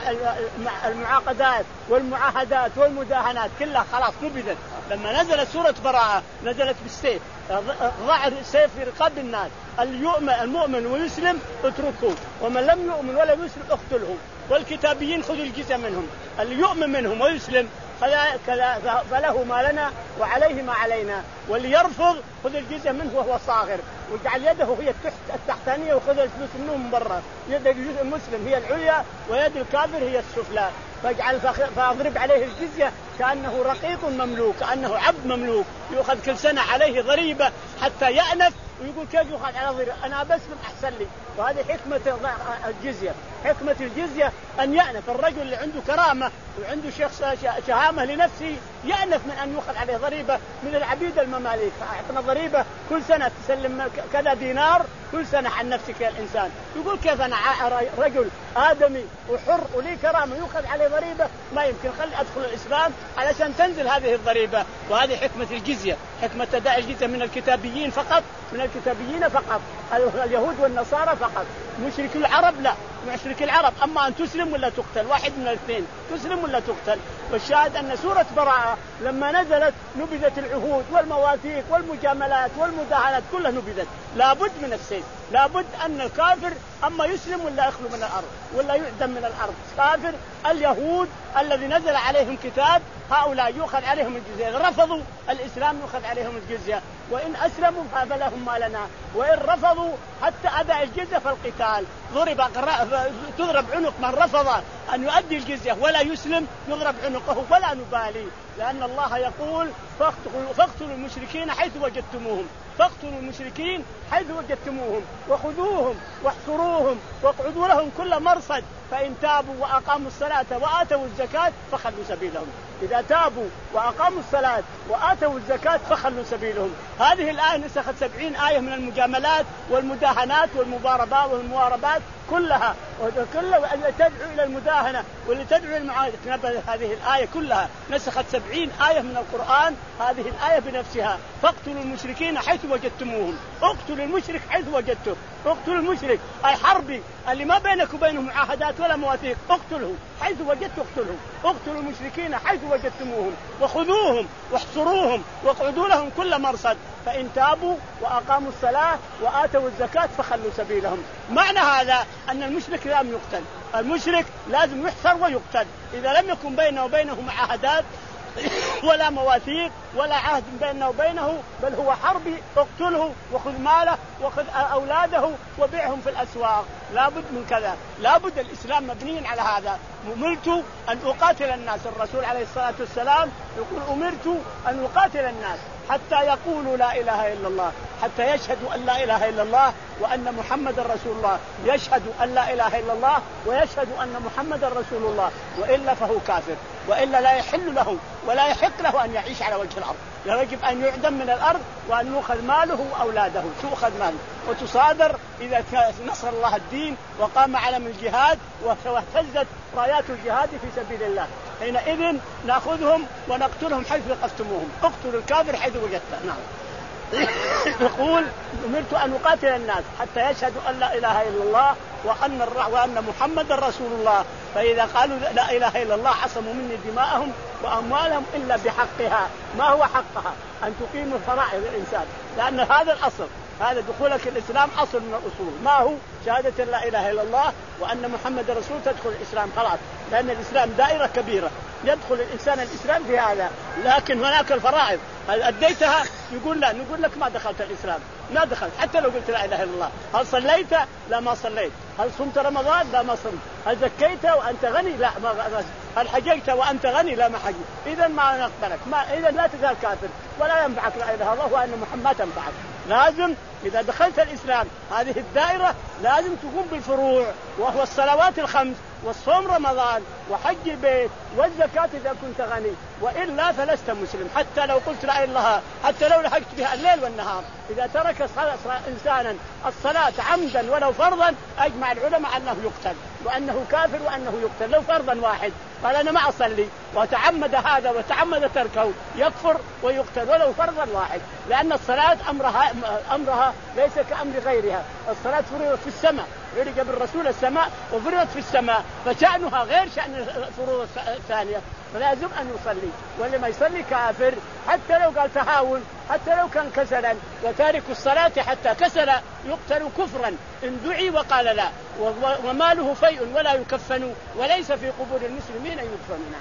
المعاقدات والمعاهدات والمداهنات كلها خلاص نبذت. لما نزلت سورة براءة نزلت بالسيف، ضع السيف في رقاب الناس، المؤمن ويسلم اتركه، ومن لم يؤمن ولا يسلم اقتله، والكتابيين خذوا الجزية منهم. اللي يؤمن منهم ويسلم فله ما لنا وعليه ما علينا، واللي يرفض خذ الجزية منه وهو صاغر، واجعل يده هي التحتانية وخذ الفلوس منه من برا. يد المسلم هي العليا ويد الكافر هي السفلى، فاجعل فاضرب عليه الجزية كأنه رقيق مملوك، كأنه عبد مملوك يؤخذ كل سنة عليه ضريبة حتى يأنف ويقول كيف يؤخذ على ضريبة، أنا بسلم أحسن لي. وهذه حكمة الجزية. حكمة الجزية أن يأنف الرجل اللي عنده كرامة وعنده شخص شهامة لنفسه يأنف من أن يؤخذ عليه ضريبة من العبيد المماليك. أعطنا ضريبة كل سنة تسلم كذا دينار كل سنة عن نفسك يا الإنسان. يقول كيف أنا رجل آدمي وحر ولي كرامة يؤخذ عليه ضريبة؟ ما يمكن، خلي أدخل الإسلام علشان تنزل هذه الضريبة. وهذه حكمة الجزية، حكمة تداعي الجزية من الكتابيين فقط، من الكتابيين فقط، اليهود والنصارى فقط. مشرك العرب لا، مشرك العرب أما أن تسلم ولا تقتل، واحد من الاثنين، تسلم ولا تقتل. والشاهد أن سورة براءة لما نزلت نبذت العهود والمواثيق والمجاملات والمداهنات كلها نبذت. لابد من السيف، لابد أن الكافر أما يسلم ولا يخلو من الأرض ولا يعدم من الأرض. كافر اليهود الذي نزل عليهم كتاب هؤلاء يؤخذ عليهم الجزية، رفضوا الإسلام يؤخذ عليهم الجزية، وإن أسلموا فلهم ما لنا، وإن رفضوا حتى أداء الجزية فالقتال. ضرب تضرب عنق من رفض أن يؤدي الجزية ولا يسلم يضرب عنقه ولا نبالي، لأن الله يقول فاقتلوا المشركين حيث وجدتموهم، فاقتلوا المشركين حيث وجدتموهم وخذوهم واحصروهم واقعدوا لهم كل مرصد، فإن تابوا وأقاموا الصلاة وآتوا الزكاة فخلوا سبيلهم. إذا تابوا وأقاموا الصلاة وآتوا الزكاة فخلوا سبيلهم. هذه الآية نسخت سبعين آية من المجاملات والمداهنات والمضاربات والمواربات كلها، وكلها اللي تدعو إلى المداهنة واللي تدعو إلى المعاهدة. هذه الآية كلها نسخت سبعين آية من القرآن، هذه الآية بنفسها. فاقتلوا المشركين حيث وجدتموهم، اقتلوا المشرك حيث وجدته، اقتلوا المشرك أي حربي اللي ما بينك وبينه معاهدات ولا مواثيق، اقتله حيث وجدت اقتلهم، اقتلوا المشركين حيث وجدتموهم وخذوهم واحصروهم واقعدوا لهم كل مرصد، فإن تابوا وأقاموا الصلاة وآتوا الزكاة فخلوا سبيلهم. معنى هذا أن المشرك لازم يقتل، المشرك لازم يحصر ويقتل إذا لم يكن بينه وبينه معاهدات ولا مواثيق ولا عهد بينه وبينه، بل هو حربي، اقتله وخذ ماله وخذ أولاده وبيعهم في الأسواق. لابد من كذا، لابد الإسلام مبني على هذا. أمرت أن أقاتل الناس، الرسول عليه الصلاة والسلام يقول أمرت أن أقاتل الناس حتى يقولوا لا إله إلا الله، حتى يشهدوا أن لا إله إلا الله وأن محمد رسول الله، يشهد أن لا إله إلا الله ويشهد أن محمد رسول الله، وإلا فهو كافر، وإلا لا يحل له ولا يحق له أن يعيش على وجه الأرض. يجب أن يعدم من الأرض وأن يؤخذ ماله وأولاده، تؤخذ ماله وتصادر إذا نصر الله الدين وقام علم الجهاد واهتزت رايات الجهاد في سبيل الله، حينئذ نأخذهم ونقتلهم حيث قفتموهم، اقتلوا الكافر حيث وجدته. نعم. يقول أمرت أن أقاتل الناس حتى يشهدوا أن لا إله إلا الله وأن وأن محمد رسول الله، فإذا قالوا لا إله إلا الله عصموا مني دماءهم وأموالهم إلا بحقها. ما هو حقها؟ أن تقيم فرائض الإنسان، لأن هذا الأصل، هذا دخولك الإسلام أصل من الأصول. ما هو؟ شهادة لا إله إلا الله وأن محمد رسول تدخل الإسلام خلاص، لأن الإسلام دائرة كبيرة يدخل الإنسان الإسلام في هذا. لكن هناك الفرائض هل أديتها؟ يقول لا، نقول لك ما دخلت الإسلام، ما دخلت حتى لو قلت لا إله إلا الله. هل صليت؟ لا ما صليت. هل صمت رمضان؟ لا ما صمت. هل زكيت وأنت غني؟ لا ما غني. هل حججت وأنت غني؟ لا ما حججت. إذا ما نقبلك، ما إذا لا تزال كافر ولا ينفعك لا إله إلا الله وأن محمد ما تنفعك. لازم إذا دخلت الإسلام هذه الدائرة لازم تقوم بالفروع، وهو الصلوات الخمس والصوم رمضان وحج البيت والزكاة إذا كنت غني، وإلا فلست مسلم حتى لو قلت لا إله إلا الله، حتى لو لحقت بها الليل والنهار. إذا ترك إنسانا الصلاة عمدا ولو فرضا أجمع العلماء أنه يقتل وأنه كافر وأنه يقتل لو فرضا واحد قال أنا ما أصلي وتعمد هذا وتعمد تركه يكفر ويقتل ولو فرضا واحد، لأن الصلاة أمرها, أمرها ليس كأمر غيرها. الصلاة فرضت في السماء، عرج بالرسول السماء وفرضت في السماء، فشأنها غير شأن الفروض الثانية، فلازم أن يصلي. واللي ما يصلي كافر حتى لو قال تهاون، حتى لو كان كسلا، وتارك الصلاة حتى كسل يقتل كفرا إن دعي وقال لا، وماله فيء ولا يكفن وليس في قبور المسلمين أن يدفنون.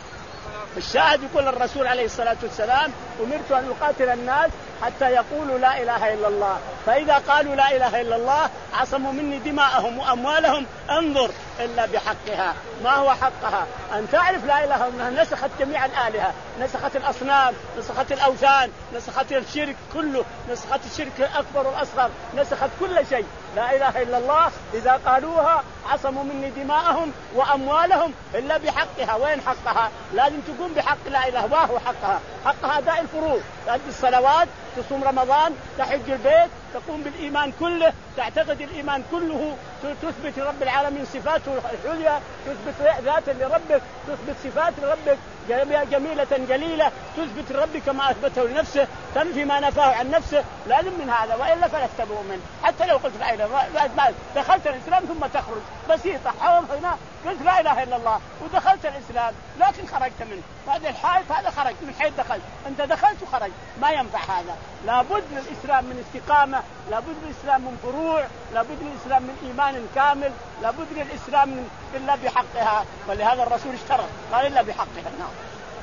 الشاهد يقول الرسول عليه الصلاة والسلام أمرت أن أقاتل الناس حتى يقولوا لا إله إلا الله، فإذا قالوا لا إله إلا الله عصموا مني دماءهم وأموالهم. انظر إلا بحقها. ما هو حقها؟ أن تعرف لا إله إلا الله نسخت جميع الآلهة، نسخت الأصنام، نسخت الأوثان، نسخت الشرك كله، نسخت الشرك الأكبر والأصغر، نسخت كل شيء. لا إله إلا الله إذا قالوها عصموا مني دماءهم وأموالهم إلا بحقها. وين حقها؟ لازم تقوم بحق لا إله. وهو حقها؟ حقها أداء الفروض، تؤدي الصلوات، تصوم رمضان، تحج البيت، تقوم بالإيمان كله، تعتقد الإيمان كله، تثبت رب العالمين صفاته العليا، تثبت ذاتا لربك، تثبت صفات لربك جميلة جليلة، تثبت ربك ما أثبته لنفسه، تنفي ما نفاه عن نفسه. لازم من هذا، وإلا فلست مؤمن حتى لو قلت لا إله إلا الله. دخلت الإسلام ثم تخرج بسيطة، حوض هنا قلت لا إله إلا الله ودخلت الإسلام لكن خرجت منه، هذا الحائط هذا خرج من حيث دخلت، أنت دخلت وخرج، ما ينفع هذا. لابد للإسلام من استقامة، لابد للإسلام من فروع، لابد للإسلام من إيمان كامل، لابد للإسلام من إلا بحقها. ولهذا الرسول اشترط قال إلا بحقها. نعم.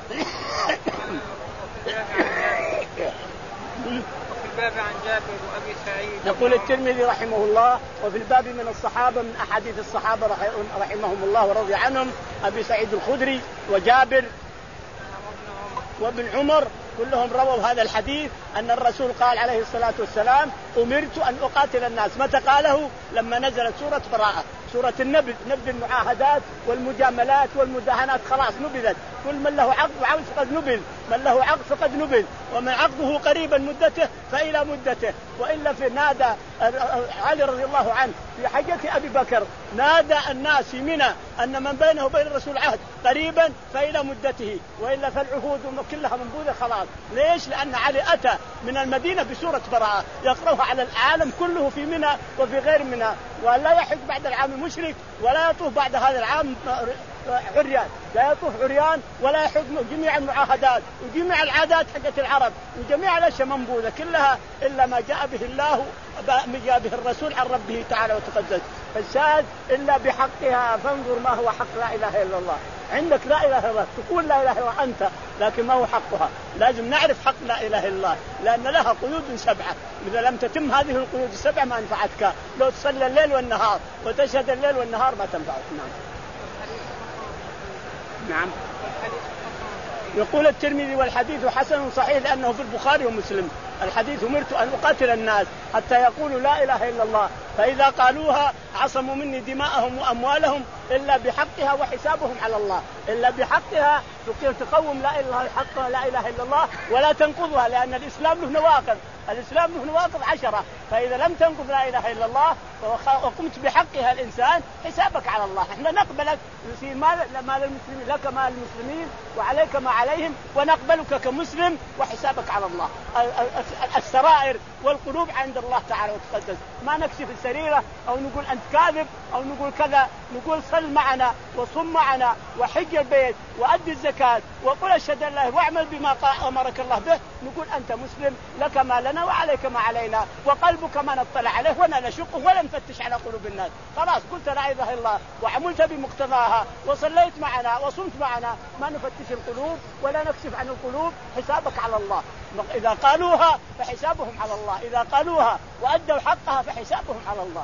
وفي الباب عن جابر وأبي سعيد. يقول الترمذي رحمه الله وفي الباب من الصحابة من أحاديث الصحابة رحمهم الله ورضي عنهم أبي سعيد الخدري وجابر وابن عمر كلهم رووا هذا الحديث أن الرسول قال عليه الصلاة والسلام أمرت أن أقاتل الناس. متى قاله؟ لما نزلت سورة براءة، سورة النبذ، نبذ المعاهدات والمجاملات والمداهنات خلاص نبذت. كل من له عقد وعقد فقد نبذ، من له عقد فقد نبذ، ومن عقده قريبا مدته فإلى مدته. وإلا في نادى علي رضي الله عنه في حجة أبي بكر، نادى الناس في منى أن من بينه وبين الرسول عهد قريبا فإلى مدته، وإلا فالعهود كلها منبوذة خلاص. ليش؟ لأن علي أتى من المدينة بسورة براءة يقرأها على العالم كله في منى وفي غير منى، ولا يحج بعد العام مشرك ولا يطوف بعد هذا العام عريان، لا يطوف عريان ولا يحج. جميع المعاهدات وجميع العادات حقت العرب وجميع الأشياء منبوذة كلها إلا ما جاء به الله جاء به الرسول عن ربه تعالى وتقدس. فالشاهد إلا بحقها. فانظر ما هو حق لا إله إلا الله. عندك لا إله إلا الله تقول لا إله إلا الله أنت، لكن ما هو حقها؟ لازم نعرف حق لا إله إلا الله، لأن لها قيود سبعة. إذا لم تتم هذه القيود السبعة ما نفعتك، لو تصلي الليل والنهار وتشهد الليل والنهار ما تنفعك. نعم. نعم. يقول الترمذي والحديث حسن صحيح لأنه في البخاري ومسلم. الحديث أمرت أن أقاتل الناس حتى يقولوا لا إله إلا الله، فإذا قالوها عصموا مني دماءهم وأموالهم إلا بحقها وحسابهم على الله. إلا بحقها تقوم لا إله حقها لا إله إلا الله ولا تنقضها، لأن الإسلام له نواقض. الإسلام من نواقض عشرة، فإذا لم تنقض لا إله إلا الله وقمت بحقها الإنسان حسابك على الله. إحنا نقبلك في مال مال المسلمين، لك مال المسلمين وعليك ما عليهم، ونقبلك كمسلم وحسابك على الله. السرائر والقلوب عند الله تعالى وتقدس، ما نكشف السريرة أو نقول أنت كاذب أو نقول كذا. نقول صل معنا وصم معنا وحج البيت وأدي الزكاة وقل أشهد أن لا إله إلا الله واعمل بما أمرك الله به، نقول أنت مسلم، لك ما لنا وعليك ما علينا، وقلبك ما نطلع عليه ولا نشقه ولا نفتش على قلوب الناس. خلاص قلت لا إله إلا الله وعملت بمقتضاها وصليت معنا وصمت معنا، ما نفتش القلوب ولا نكشف عن القلوب، حسابك على الله. إذا قالوها فحسابهم على الله، إذا قالوها وأدوا حقها فحسابهم على الله.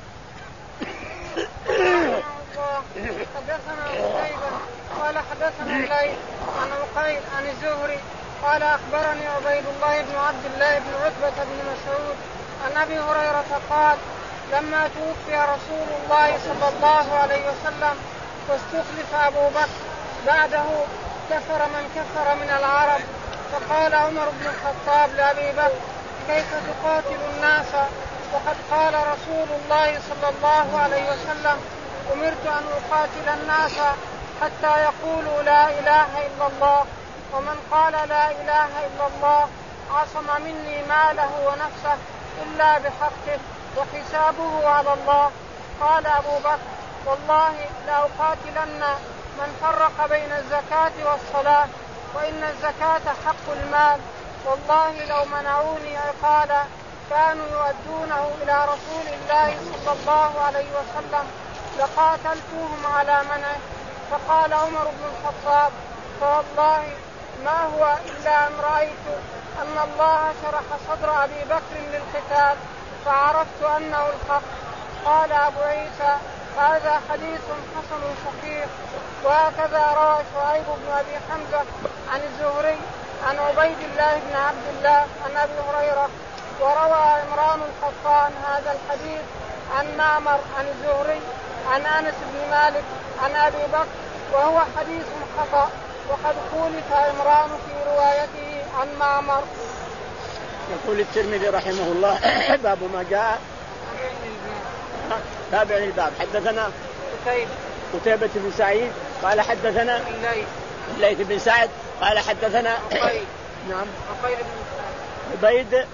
حدثنا قتيبة قال حدثنا الليث عن عقيل عن الزهري قال أخبرني عبيد الله بن عبد الله بن عتبة بن مسعود عن أبي هريرة قال لما توفي رسول الله صلى الله عليه وسلم واستخلف أبو بكر بعده كفر من كفر من العرب، فقال عمر بن الخطاب لأبي بكر كيف تقاتل الناس وقد قال رسول الله صلى الله عليه وسلم أمرت أن أقاتل الناس حتى يقولوا لا إله إلا الله، ومن قال لا إله إلا الله عصم مني ماله ونفسه إلا بحقه وحسابه على الله. قال أبو بكر والله لأقاتلن من فرق بين الزكاة والصلاة، وإن الزكاة حق المال، والله لو منعوني عقالا كانوا يؤدونه إلى رسول الله صلى الله عليه وسلم لقاتلتهم على منعه. فقال عمر بن الخطاب فوالله ما هو إلا أن رأيت أن الله شرح صدر أبي بكر للقتال فعرفت أنه الحق. قال أبو عيسى هذا حديث حسن صحيح. وهكذا روى شعيب بن أبي حمزة عن الزهري عن عبيد الله بن عبد الله عن أبي هريرة. وروى عمران القطان هذا الحديث عن معمر عن الزهري عن أنس بن مالك عن أبي بكر وهو حديث خطأ، وقد خولف عمران في روايته عن معمر. يقول الترمذي رحمه الله باب ما جاء تابع الباب. حدثنا قتيبة بن سعيد قال حدثنا الليث بن سعد قال حدثنا نعم عبيد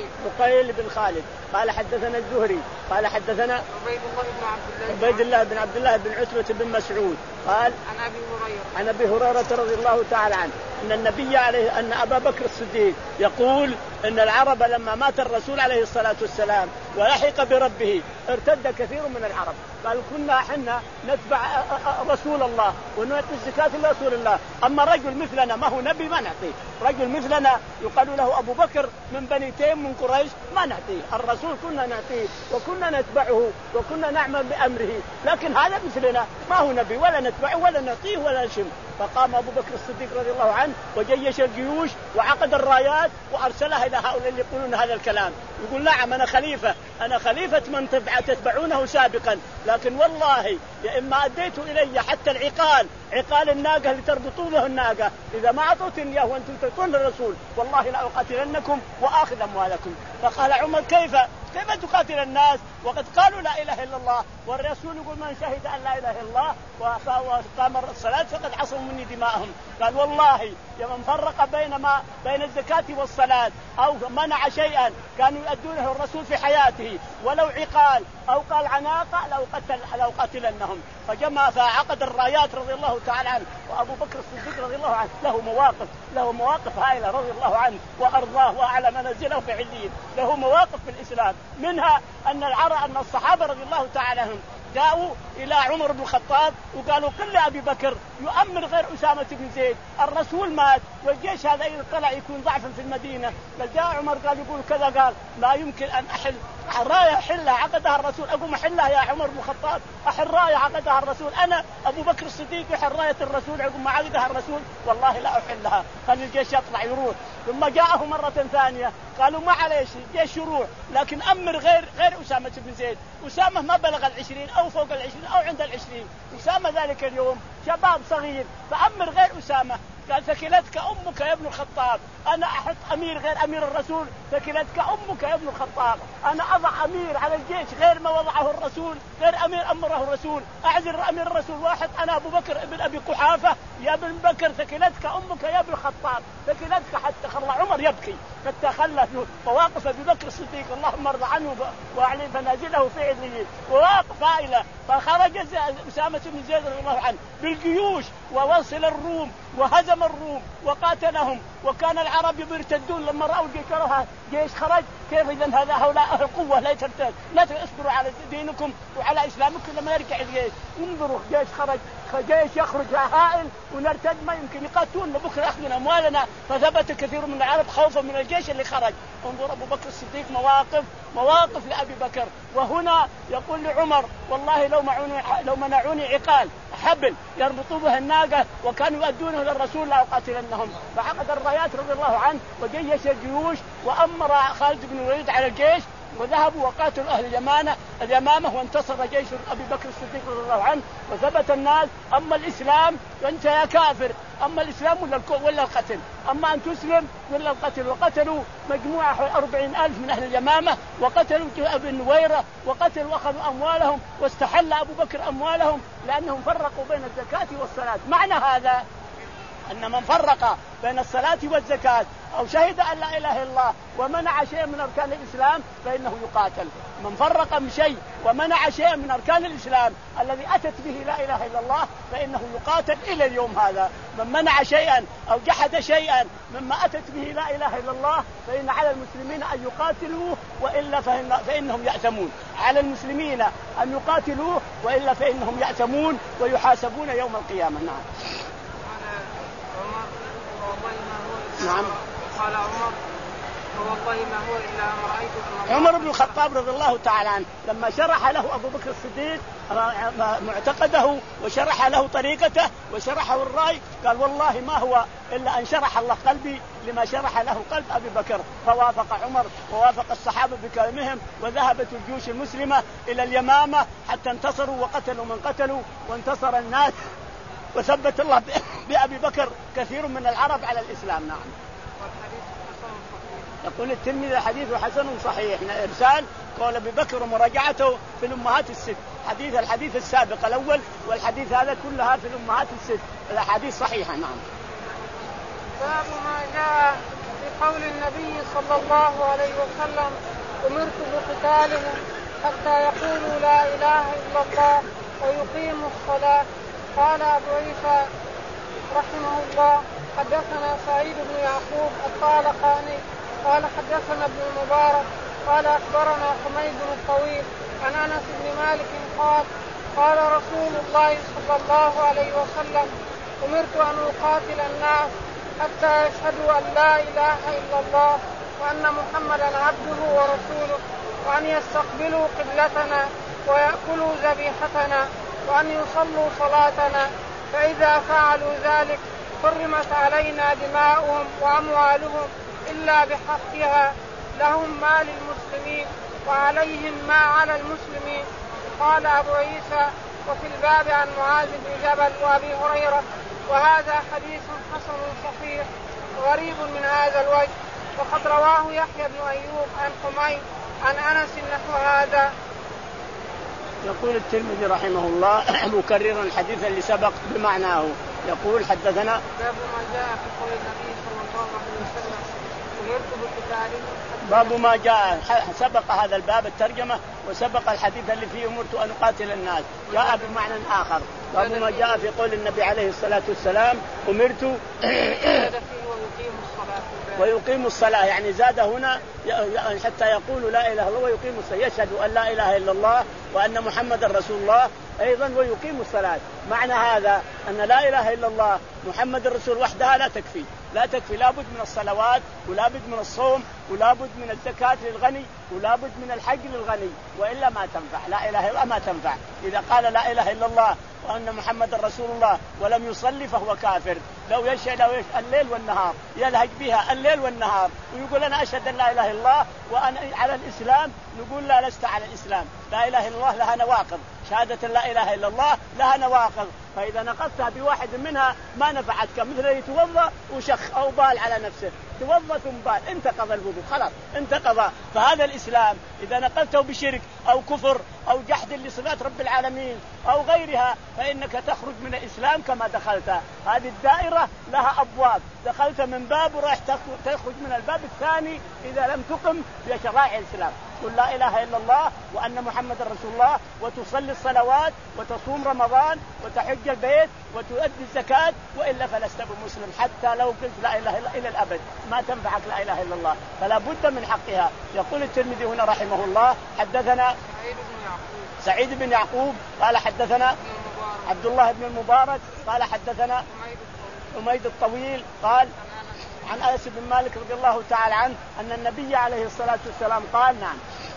عقيل بن خالد قال حدثنا الزهري قال حدثنا عبيد الله بن عبد الله عبيد الله بن عبد الله بن عتبة بن مسعود قال عن أبي هريرة عن أبي هريرة رضي الله تعالى عنه أن النبي عليه أن أبا بكر الصديق يقول أن العرب لما مات الرسول عليه الصلاة والسلام ولحق بربه ارتد كثير من العرب، قالوا كنا حنا نتبع رسول الله ونعطي الزكاة لرسول الله، أما رجل مثلنا ما هو نبي ما نعطيه، رجل مثلنا يقال له أبو بكر من بني تيم من قريش ما نعطيه، الرسول كنا نعطيه وكنا نتبعه وكنا نعمل بأمره، لكن هذا مثلنا ما هو نبي ولا نتبعه ولا نعطيه ولا نشم. فقام أبو بكر الصديق رضي الله عنه وجيش الجيوش وعقد الرايات وأرسلها إلى هؤلاء اللي يقولون هذا الكلام، يقول نعم أنا خليفة أنا خليفة من تتبعونه سابقا، لكن والله يا إما أديت إلي حتى العقال عقال الناقة اللي تربطون له الناقة إذا ما أعطوتني إياه وأنتم تعطون الرسول والله لا أقاتلنكم وآخذ أموالكم. فقال عمر كيف كيف تقاتل الناس وقد قالوا لا إله إلا الله والرسول يقول من شهد أن لا إله إلا الله وقام الصلاة فقد عصموا مني دماءهم. قال والله يا من فرق بين ما بين الزكاة والصلاة أو منع شيئا كانوا يؤدونه الرسول في حياته ولو عقال أو قال عناقة لو قتل لو قتلنهم. فجمع فعقد الرايات رضي الله تعالى عنه. وأبو بكر الصديق رضي الله عنه له مواقف له مواقف هائلة رضي الله عنه وأرضاه وأعلى منازله في عليين، له مواقف في الإسلام منها أن العرب أن الصحابة رضي الله تعالى عنهم جاءوا إلى عمر بن الخطاب وقالوا قل لأبي بكر يؤمر غير أسامة بن زيد، الرسول مات والجيش هذا إذا طلع يكون ضعفا في المدينة. فجاء عمر قال يقول كذا، قال لا يمكن أن أحل راية حلها عقدها الرسول، أقوم أحلها يا عمر بن الخطاب، أحل راية عقدها الرسول، أنا أبو بكر الصديق يحل راية الرسول عقب ما عقدها الرسول والله لا أحلها، خلي الجيش يطلع يروح. ثم جاءه مرة ثانية قالوا ما عليه الجيش يروح لكن أمر غير غير أسامة بن زيد، أسامة ما بلغ العشرين أو فوق العشرين أو عند العشرين، أسامة ذلك اليوم شباب صغير فأمر غير أسامة. قال ثكلتك أمك يا ابن الخطاب، أنا أحط أمير غير أمير الرسول، ثكلتك أمك يا ابن الخطاب، أنا أضع أمير على الجيش غير ما وضعه الرسول، غير أمير أمره الرسول، أعزل أمير الرسول واحد أنا أبو بكر ابن أبي قحافة، يا ابن بكر ثكلتك أمك يا ابن الخطاب، ثكلتك. حتى خلى عمر يبكي، حتى خلى مواقف أبي بكر الصديق اللهم ارضى عنه وأعلن فنازله في عليين، وواقف عائلة. فخرج أسامة بن زيد رضي الله عنه بالجيوش ووصل الروم وهزم الروم وقاتلهم، وكان العرب يرتدون لما رأوا جيش خرج كيف إذن هذا هؤلاء القوة لا ترتد، لا تصبروا على دينكم وعلى إسلامكم لما يرجع الجيش. انظروا جيش خرج، جيش يخرج هائل ونرتد ما يمكن يقاتلون بكرة يأخذون أموالنا. فثبت كثير من العرب خوفا من الجيش اللي خرج. انظر أبو بكر الصديق مواقف مواقف لأبي بكر. وهنا يقول لعمر والله لو منعوني لو منعوني عقال حبل يربطوا به الناقة وكانوا يؤدونه للرسول لأقاتلنهم. فعقد الرايات رضي الله عنه وجيش الجيوش وأمر خالد بن الوليد على الجيش وذهبوا وقاتلوا أهل اليمامة اليمامة وانتصر جيش أبي بكر الصديق رضي الله عنه وثبت الناس. أما الإسلام فأنت يا كافر، أما الإسلام ولا ولا القتل، أما أن تسلم ولا القتل. وقتلوا مجموعة أربعين ألف من أهل اليمامة وقتلوا ابن نويرة وقتلوا وأخذوا أموالهم واستحل أبو بكر أموالهم لأنهم فرقوا بين الزكاة والصلاة. معنى هذا أن من فرق بين الصلاة والزكاة أو شهد أن لا إله إلا الله ومنع شيء من أركان الإسلام فإنه يقاتل. من فرق من شيء ومنع شيء من أركان الإسلام الذي أتت به لا إله إلا الله فإنه يقاتل إلى اليوم هذا. من منع شيئا أو جحد شيئا مما أتت به لا إله إلا الله فإن على المسلمين أن يقاتلوه وإلا فإن فإنهم يأثمون. على المسلمين أن يقاتلوه وإلا فإنهم يأثمون ويحاسبون يوم القيامة. نعم. نعم. قال عمر والله ما هو إلا أن رأيت عمر بن الخطاب رضي الله تعالى عنه لما شرح له أبو بكر الصديق معتقده وشرح له طريقته وشرحه الرأي قال والله ما هو إلا أن شرح الله قلبي لما شرح له قلب أبي بكر. فوافق عمر ووافق الصحابة بكلامهم وذهبت الجيوش المسلمة إلى اليمامة حتى انتصروا وقتلوا من قتلوا وانتصر الناس وثبت الله بأبي بكر كثير من العرب على الإسلام. نعم. يقول الترمذي حديث حسن صحيح. إرسال قول أبي بكر ومراجعته في الأمهات الست. حديث الحديث السابق الأول والحديث هذا كلها في الأمهات الست الأحاديث صحيحة. نعم. باب ما جاء في قول النبي صلى الله عليه وسلم أمرت بقتالهم حتى يقولوا لا إله إلا الله ويقيموا الصلاة. قال أبو عيسى رحمه الله حدثنا سعيد بن يعقوب الطالقاني قال حدثنا ابن المبارك قال أخبرنا حميد بن الطويل عن أنس بن مالك قال قال رسول الله صلى الله عليه وسلم أمرت أن أقاتل الناس حتى يشهدوا أن لا إله إلا الله وأن محمدا عبده ورسوله وأن يستقبلوا قبلتنا ويأكلوا ذبيحتنا وأن يصلوا صلاتنا فإذا فعلوا ذلك حرمت علينا دماؤهم وأموالهم إلا بحقها لهم ما للمسلمين وعليهم ما على المسلمين. قال أبو عيسى وفي الباب عن معاذ بن جبل وأبي هريرة وهذا حديث حسن صحيح غريب من هذا الوجه وقد رواه يحيى بن أيوب عن حميد عن أنس نحو هذا. يقول الترمذي رحمه الله مكررا الحديث اللي سبق بمعناه يقول حدثنا باب ما جاء في قول النبي صلى الله عليه وسلم أمرت بقتالهم. باب ما جاء سبق هذا الباب الترجمة وسبق الحديث اللي فيه أمرت أن أقاتل الناس جاء بمعنى آخر. باب ما جاء في قول النبي عليه الصلاة والسلام أمرت ويقيم الصلاة يعني زاد هنا حتى يقولوا لا إله إلا الله ويقيم الصلاة يشهدوا أن لا إله إلا الله وأن محمد رسول الله أيضا ويقيم الصلاة. معنى هذا أن لا إله إلا الله محمد الرسول وحدها لا تكفي لا تكفي لابد من الصلوات ولابد من الصوم ولابد من الزكاة للغني ولابد من الحج للغني وإلا ما تنفع لا إله إلا الله ما تنفع. إذا قال لا إله إلا الله وأن محمد رسول الله ولم يصلي فهو كافر. لو يشهد لو يشهد الليل والنهار يلهج بها الليل والنهار ويقول أنا أشهد أن لا إله إلا الله وأنا على الإسلام نقول لا لست على الإسلام. لا إله إلا الله لها نواقض شهادة لا إله إلا الله لها نواقض فإذا نقضتها بواحد منها ما نفعتك، مثل يتوضأ وشخ أو بال على نفسه، توضأ ثم بال انتقض الوضوء خلاص انتقض. فهذا الإسلام إذا نقلته بشرك أو كفر أو جحد لصفات رب العالمين أو غيرها فإنك تخرج من الإسلام كما دخلت. هذه الدائرة لها أبواب، دخلت من باب وراح تخرج من الباب الثاني إذا لم تقم بشرائع الإسلام. قل لا إله إلا الله وأن محمد رسول الله، وتصلي الصلوات وتصوم رمضان وتحج البيت وتؤدي الزكاة، وإلا فلست بمسلم حتى لو قلت لا إله إلا إلى الأبد ما تنفعك لا إله إلا الله، فلا بد من حقها. يقول الترمذي هنا رحمه الله حدثنا سعيد بن يعقوب قال حدثنا عبد الله بن المبارك قال حدثنا حميد الطويل قال عن أنس بن مالك رضي الله تعالى عنه أن النبي عليه الصلاة والسلام قال نعم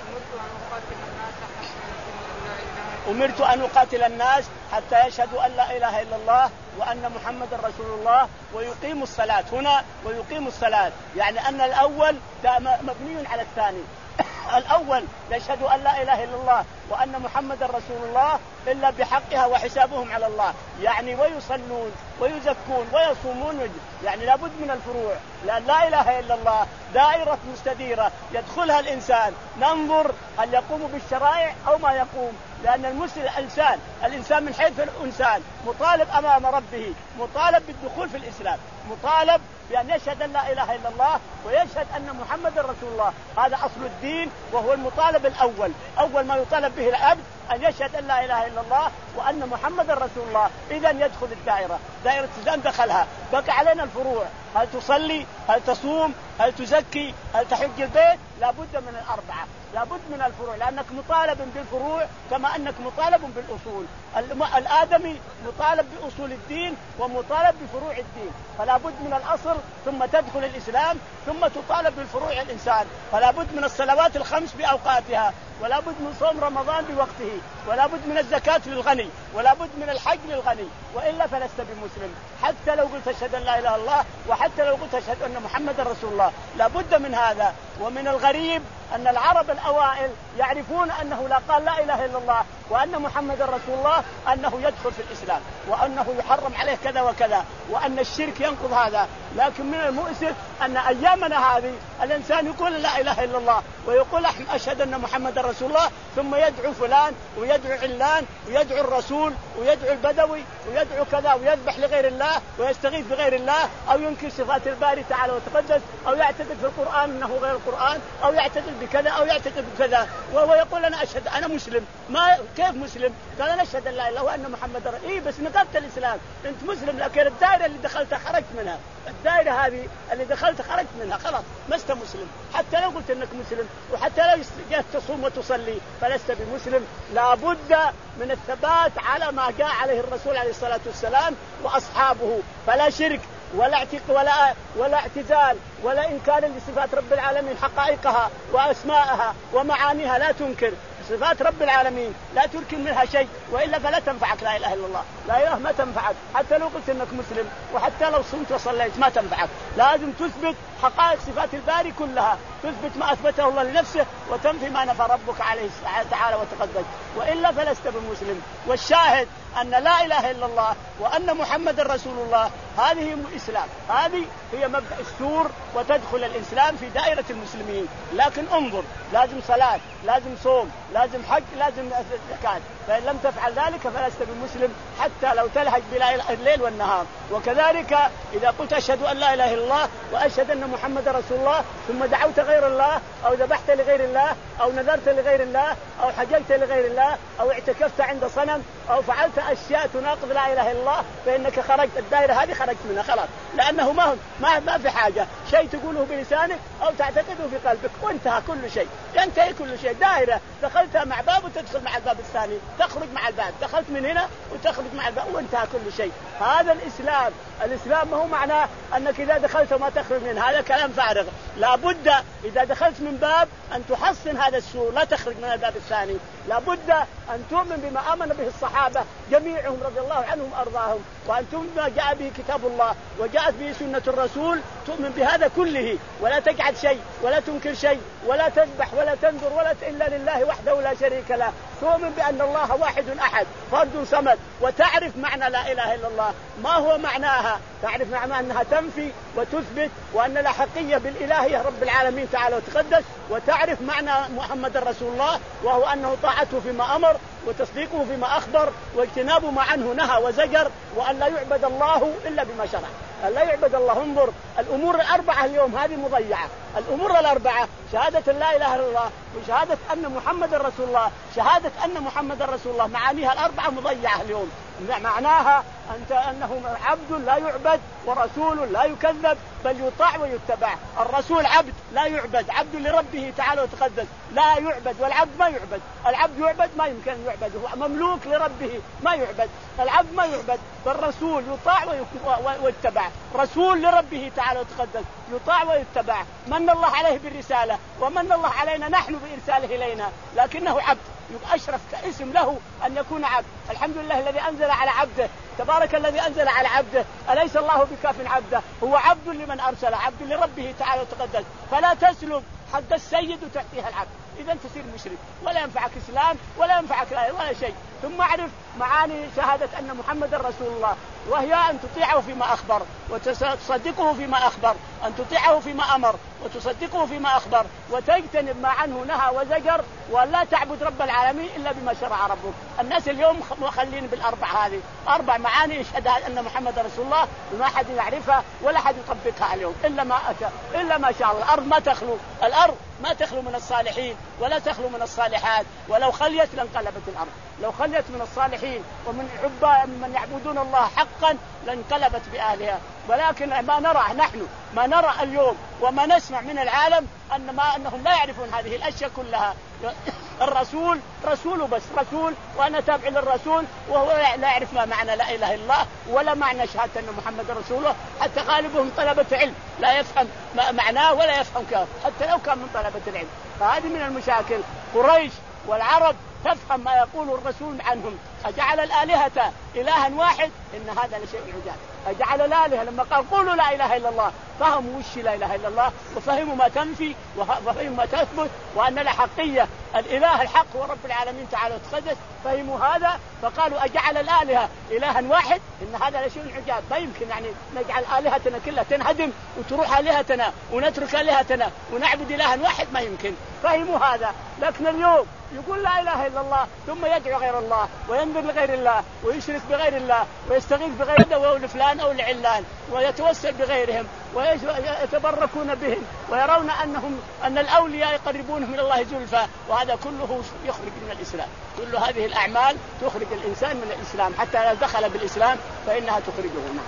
أمرت أن أقاتل الناس حتى يشهدوا أن لا إله إلا الله وأن محمد رسول الله ويقيموا الصلاة. هنا ويقيموا الصلاة يعني أن الأول مبني على الثاني. الأول يشهد أن لا إله إلا الله وأن محمد رسول الله إلا بحقها وحسابهم على الله، يعني ويصلون ويزكون ويصومون، يعني لابد من الفروع. لأن لا إله إلا الله دائرة مستديرة يدخلها الإنسان، ننظر هل يقوم بالشرائع أو ما يقوم. لأن المسلم الإنسان الإنسان من حيث الإنسان مطالب أمام ربه، مطالب بالدخول في الإسلام، مطالب بأن يشهد أن لا إله إلا الله ويشهد أن محمد رسول الله. هذا أصل الدين وهو المطالب الأول. أول ما يطالب به العبد أن يشهد أن لا إله إلا الله وأن محمد رسول الله، إذن يدخل الدائرة، دائرة الإسلام دخلها. بقى علينا الفروع، هل تصلي، هل تصوم، هل تزكي، هل تحج البيت، لابد من الأربعة، لابد من الفروع، لأنك مطالب بالفروع كما أنك مطالب بالأصول. الآدمي مطالب بأصول الدين ومطالب بفروع الدين، فلا بد من الأصل ثم تدخل الإسلام ثم تطالب بالفروع الإنسان. فلا بد من الصلوات الخمس بأوقاتها، ولا بد من صوم رمضان بوقته، ولا بد من الزكاة للغني، ولا بد من الحج للغني، وإلا فلست بمسلم حتى لو قلت أشهد أن لا إله إلا الله وحتى لو قلت أشهد أن محمد رسول الله. لا بد من هذا. ومن الغريب أن العرب الأوائل يعرفون أنه لا قال لا إله إلا الله وأن محمد رسول الله أنه يدخل في الإسلام وأنه يحرم عليه كذا وكذا وأن الشرك ينقض هذا. لكن من المؤسف أن أيامنا هذه الإنسان يقول لا إله إلا الله ويقول أشهد أن محمد رسول الله ثم يدعو فلان ويدعو علان ويدعو الرسول ويدعو البدوي ويدعو كذا ويذبح لغير الله ويستغيث بغير الله أو ينكر صفات الباري تعالى وتقدس أو يعتقد في القرآن أنه غير القرآن أو يعتقد بكذا أو يعتقد بكذا وهو يقول أنا أشهد أنا مسلم. ما كيف مسلم؟ قال أنا أشهد أن لا إله إلا الله وأن محمد رسول الله. إيه بس نقضت الإسلام، أنت مسلم لكن الدائرة اللي دخلت خرجت منها، الدائرة هذه اللي دخلت خرجت منها خلاص ما أنت مسلم. حتى لو قلت أنك مسلم وحتى لو جاءت تصوم وتصلي فلست بمسلم. لا بد من الثبات على ما جاء عليه الرسول عليه الصلاة والسلام وأصحابه، فلا شرك ولا اعتق ولا ولا اعتزال ولا إنكار لصفات رب العالمين حقائقها وأسماءها ومعانيها. لا تنكر صفات رب العالمين، لا تركن منها شيء، وإلا فلا تنفعك لا إله إلا الله. لا إله ما تنفعك حتى لو قلت إنك مسلم وحتى لو صمت وصليت ما تنفعك. لازم تثبت حقائق صفات الباري كلها، تثبت ما أثبته الله لنفسه وتنفي ما نفى ربك عليه تعالى وتقدس، وإلا فلست بمسلم. والشاهد أن لا إله إلا الله وأن محمد رسول الله هذه الإسلام، هذه هي مبدأ السور وتدخل الإسلام في دائرة المسلمين. لكن انظر، لازم صلاة، لازم صوم، لازم حج، لازم زكاة، فإن لم تفعل ذلك فلست بمسلم حتى لو تلهج بالليل والنهار. وكذلك إذا قلت أشهد أن لا إله إلا الله وأشهد أن محمد رسول الله ثم دعوت غير الله أو ذبحت لغير الله أو نذرت لغير الله أو حججت لغير الله أو اعتكفت عند صنم أو فعلت أشياء تناقض لا إله إلا الله فإنك خرجت الدائرة هذه، خرجت منها خلاص، لأنه ما ما ما في حاجة شيء تقوله بلسانك أو تعتقده في قلبك وانتهى كل شيء، ينتهي كل شيء. دائرة دخلتها مع باب وتدخل مع الباب الثاني، تخرج مع الباب، دخلت من هنا وتخرج مع الباب وانتهى كل شيء. هذا الإسلام. الإسلام ما هو معناه أنك إذا دخلت وما تخرج من هذا كلام فارغ. لابد إذا دخلت من باب أن تحصن هذا السور، لا تخرج من الباب الثاني. لابد أن تؤمن بما آمن به الصحابة الصحابة جميعهم رضي الله عنهم أرضاهم، وأن تؤمن بما جاء به كتاب الله وجاءت به سنة الرسول، تؤمن بهذا كله ولا تجعل شيء ولا تنكر شيء ولا تذبح ولا تنذر ولا إلا لله وحده لا شريك له، تؤمن بأن الله واحد أحد فرد صمد، وتعرف معنى لا إله إلا الله. ما هو معناها؟ تعرف معنى أنها تنفي وتثبت وأن لا حقية بالإلهية رب العالمين تعالى وتقدس، وتعرف معنى محمد رسول الله وهو أنه طاعته فيما أمر وتصديقه فيما أخبر واجتناب ما عنه نهى وزجر، وأن لا يعبد الله إلا بما شرع، أن لا يعبد الله. انظر الأمور الأربعة اليوم هذه مضيعة، الأمور الأربعة شهادة لا إله إلا الله وشهادة أن محمد رسول الله، شهادة أن محمد رسول الله معانيها الأربعة مضيعة اليوم. معناها أنت أنه عبد لا يعبد ورسول لا يكذب بل يطاع ويتبع. الرسول عبد لا يعبد، عبد لربه تعالى وتقدس لا يعبد، والعبد ما يعبد، العبد يعبد ما يمكن أن يعبد، هو مملوك لربه ما يعبد، العبد ما يعبد، فالرسول يطاع ويتبع، رسول لربه تعالى وتقدس يطاع ويتبع. من الله عليه بالرسالة ومن الله علينا نحن بإرساله إلينا، لكنه عبد، أشرف اسم له أن يكون عبد. الحمد لله الذي أنزل على عبده، تبارك الذي أنزل على عبده، أليس الله بكاف عبده؟ هو عبد لمن أرسل، عبد لربه تعالى وتقدس. فلا تسلب حق السيد وتحتيها العبد، إذا تصير مشرك ولا ينفعك إسلام ولا ينفعك لا ولا شيء. ثم اعرف معاني شهادة أن محمد رسول الله، وهي أن تطيعه فيما أخبر وتصدقه فيما أخبر، أن تطيعه فيما أمر وتصدقه فيما أخبر، وتجتنب ما عنه نهى وزجر، ولا تعبد رب العالمين إلا بما شرع ربك. الناس اليوم مخلين بالأربع هذه، أربع معاني يشهد أن محمد رسول الله وما حد يعرفها ولا حد يطبقها اليوم إلا ما أتى إلا ما شاء الله. الأرض ما تخلو، الأرض ما تخلو من الصالحين ولا تخلو من الصالحات، ولو خليت لانقلبت الأرض، لو خليت من الصالحين ومن عباد من يعبدون الله حقا لانقلبت بأهلها. ولكن ما نرى نحن ما نرى اليوم وما نسمع من العالم أن ما أنهم لا يعرفون هذه الأشياء كلها. الرسول رسول بس رسول، وأنا تابع للرسول وهو لا يعرف ما معنى لا إله إلا الله ولا معنى شهادة أن محمد رسوله، حتى غالبهم طلبة علم لا يفهم معناه ولا يفهم كيف، حتى لو كان من طلبة العلم. فهذه من المشاكل. قريش والعرب تفهم ما يقول الرسول عنهم، أجعل الآلهة إلها واحد إن هذا لشيء عجاب. أجعل الآلهة لما قال قولوا لا إله إلا الله فهموا وش لا إله إلا الله، وفهموا ما تنفي وفهموا ما تثبت، وأن الحقية الإله الحق هو رب العالمين تعالى وتقدس. فهموا هذا فقالوا أجعل الآلهة إلها واحد إن هذا لشيء عجاب. ما يمكن يعني نجعل آلهتنا كلها تنهدم وتروح آلهتنا ونترك آلهتنا ونعبد إلها واحد، ما يمكن. فهموا هذا. لكن اليوم يقول لا إله إلا الله ثم يدعو غير الله وينذر لغير الله ويشرك بغير الله ويستغيث بغير الله لفلان أو لعلان ويتوسل بغيرهم ويتبركون بهم ويرون أنهم أن الأولياء يقربونهم من الله زلفى، وهذا كله يخرج من الإسلام. كل هذه الأعمال تخرج الإنسان من الإسلام، حتى إذا دخل بالإسلام فإنها تخرجه. نعم.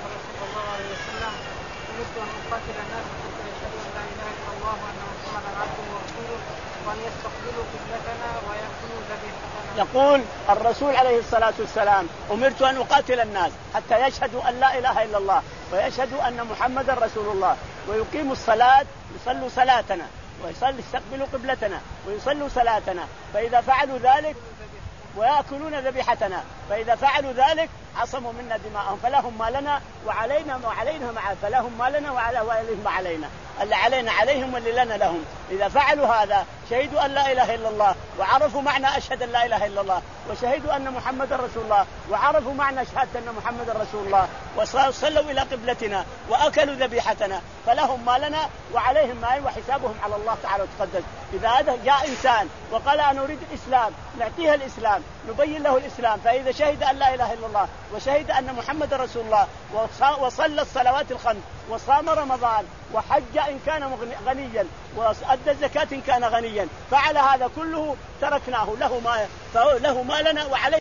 يقول الرسول عليه الصلاة والسلام أمرت أن أقاتل الناس حتى يشهدوا أن لا إله إلا الله ويشهدوا أن محمد رسول الله ويقيموا الصلاة، يصلوا صلاتنا ويستقبلوا قبلتنا ويصلوا صلاتنا، فإذا فعلوا ذلك ويأكلون ذبيحتنا، فإذا فعلوا ذلك عصموا منا دماءهم فلهم ما لنا وعلينا وعلينا مع فلهم ما لنا وعليهم ما علينا، اللي علينا عليهم واللي لنا لهم. إذا فعلوا هذا شهدوا أن لا إله إلا الله وعرفوا معنى أشهد أن لا إله إلا الله وشهدوا أن محمد رسول الله وعرفوا معنى شهادة أن محمد رسول الله وصلوا إلى قبلتنا وأكلوا ذبيحتنا فلهم ما لنا وعليهم ما وحسابهم على الله تعالى وتقدس. إذا هذا جاء إنسان وقال أنا أريد الإسلام نعطيه الإسلام نبين له الإسلام، فإذا شهد أن لا إله إلا الله وشهد أن محمد رسول الله وصلى الصلوات الخمس وصام رمضان وحج إن كان غنيا وأدى الزكاة إن كان غنيا، فعل هذا كله تركناه له ما له ما لنا وعليه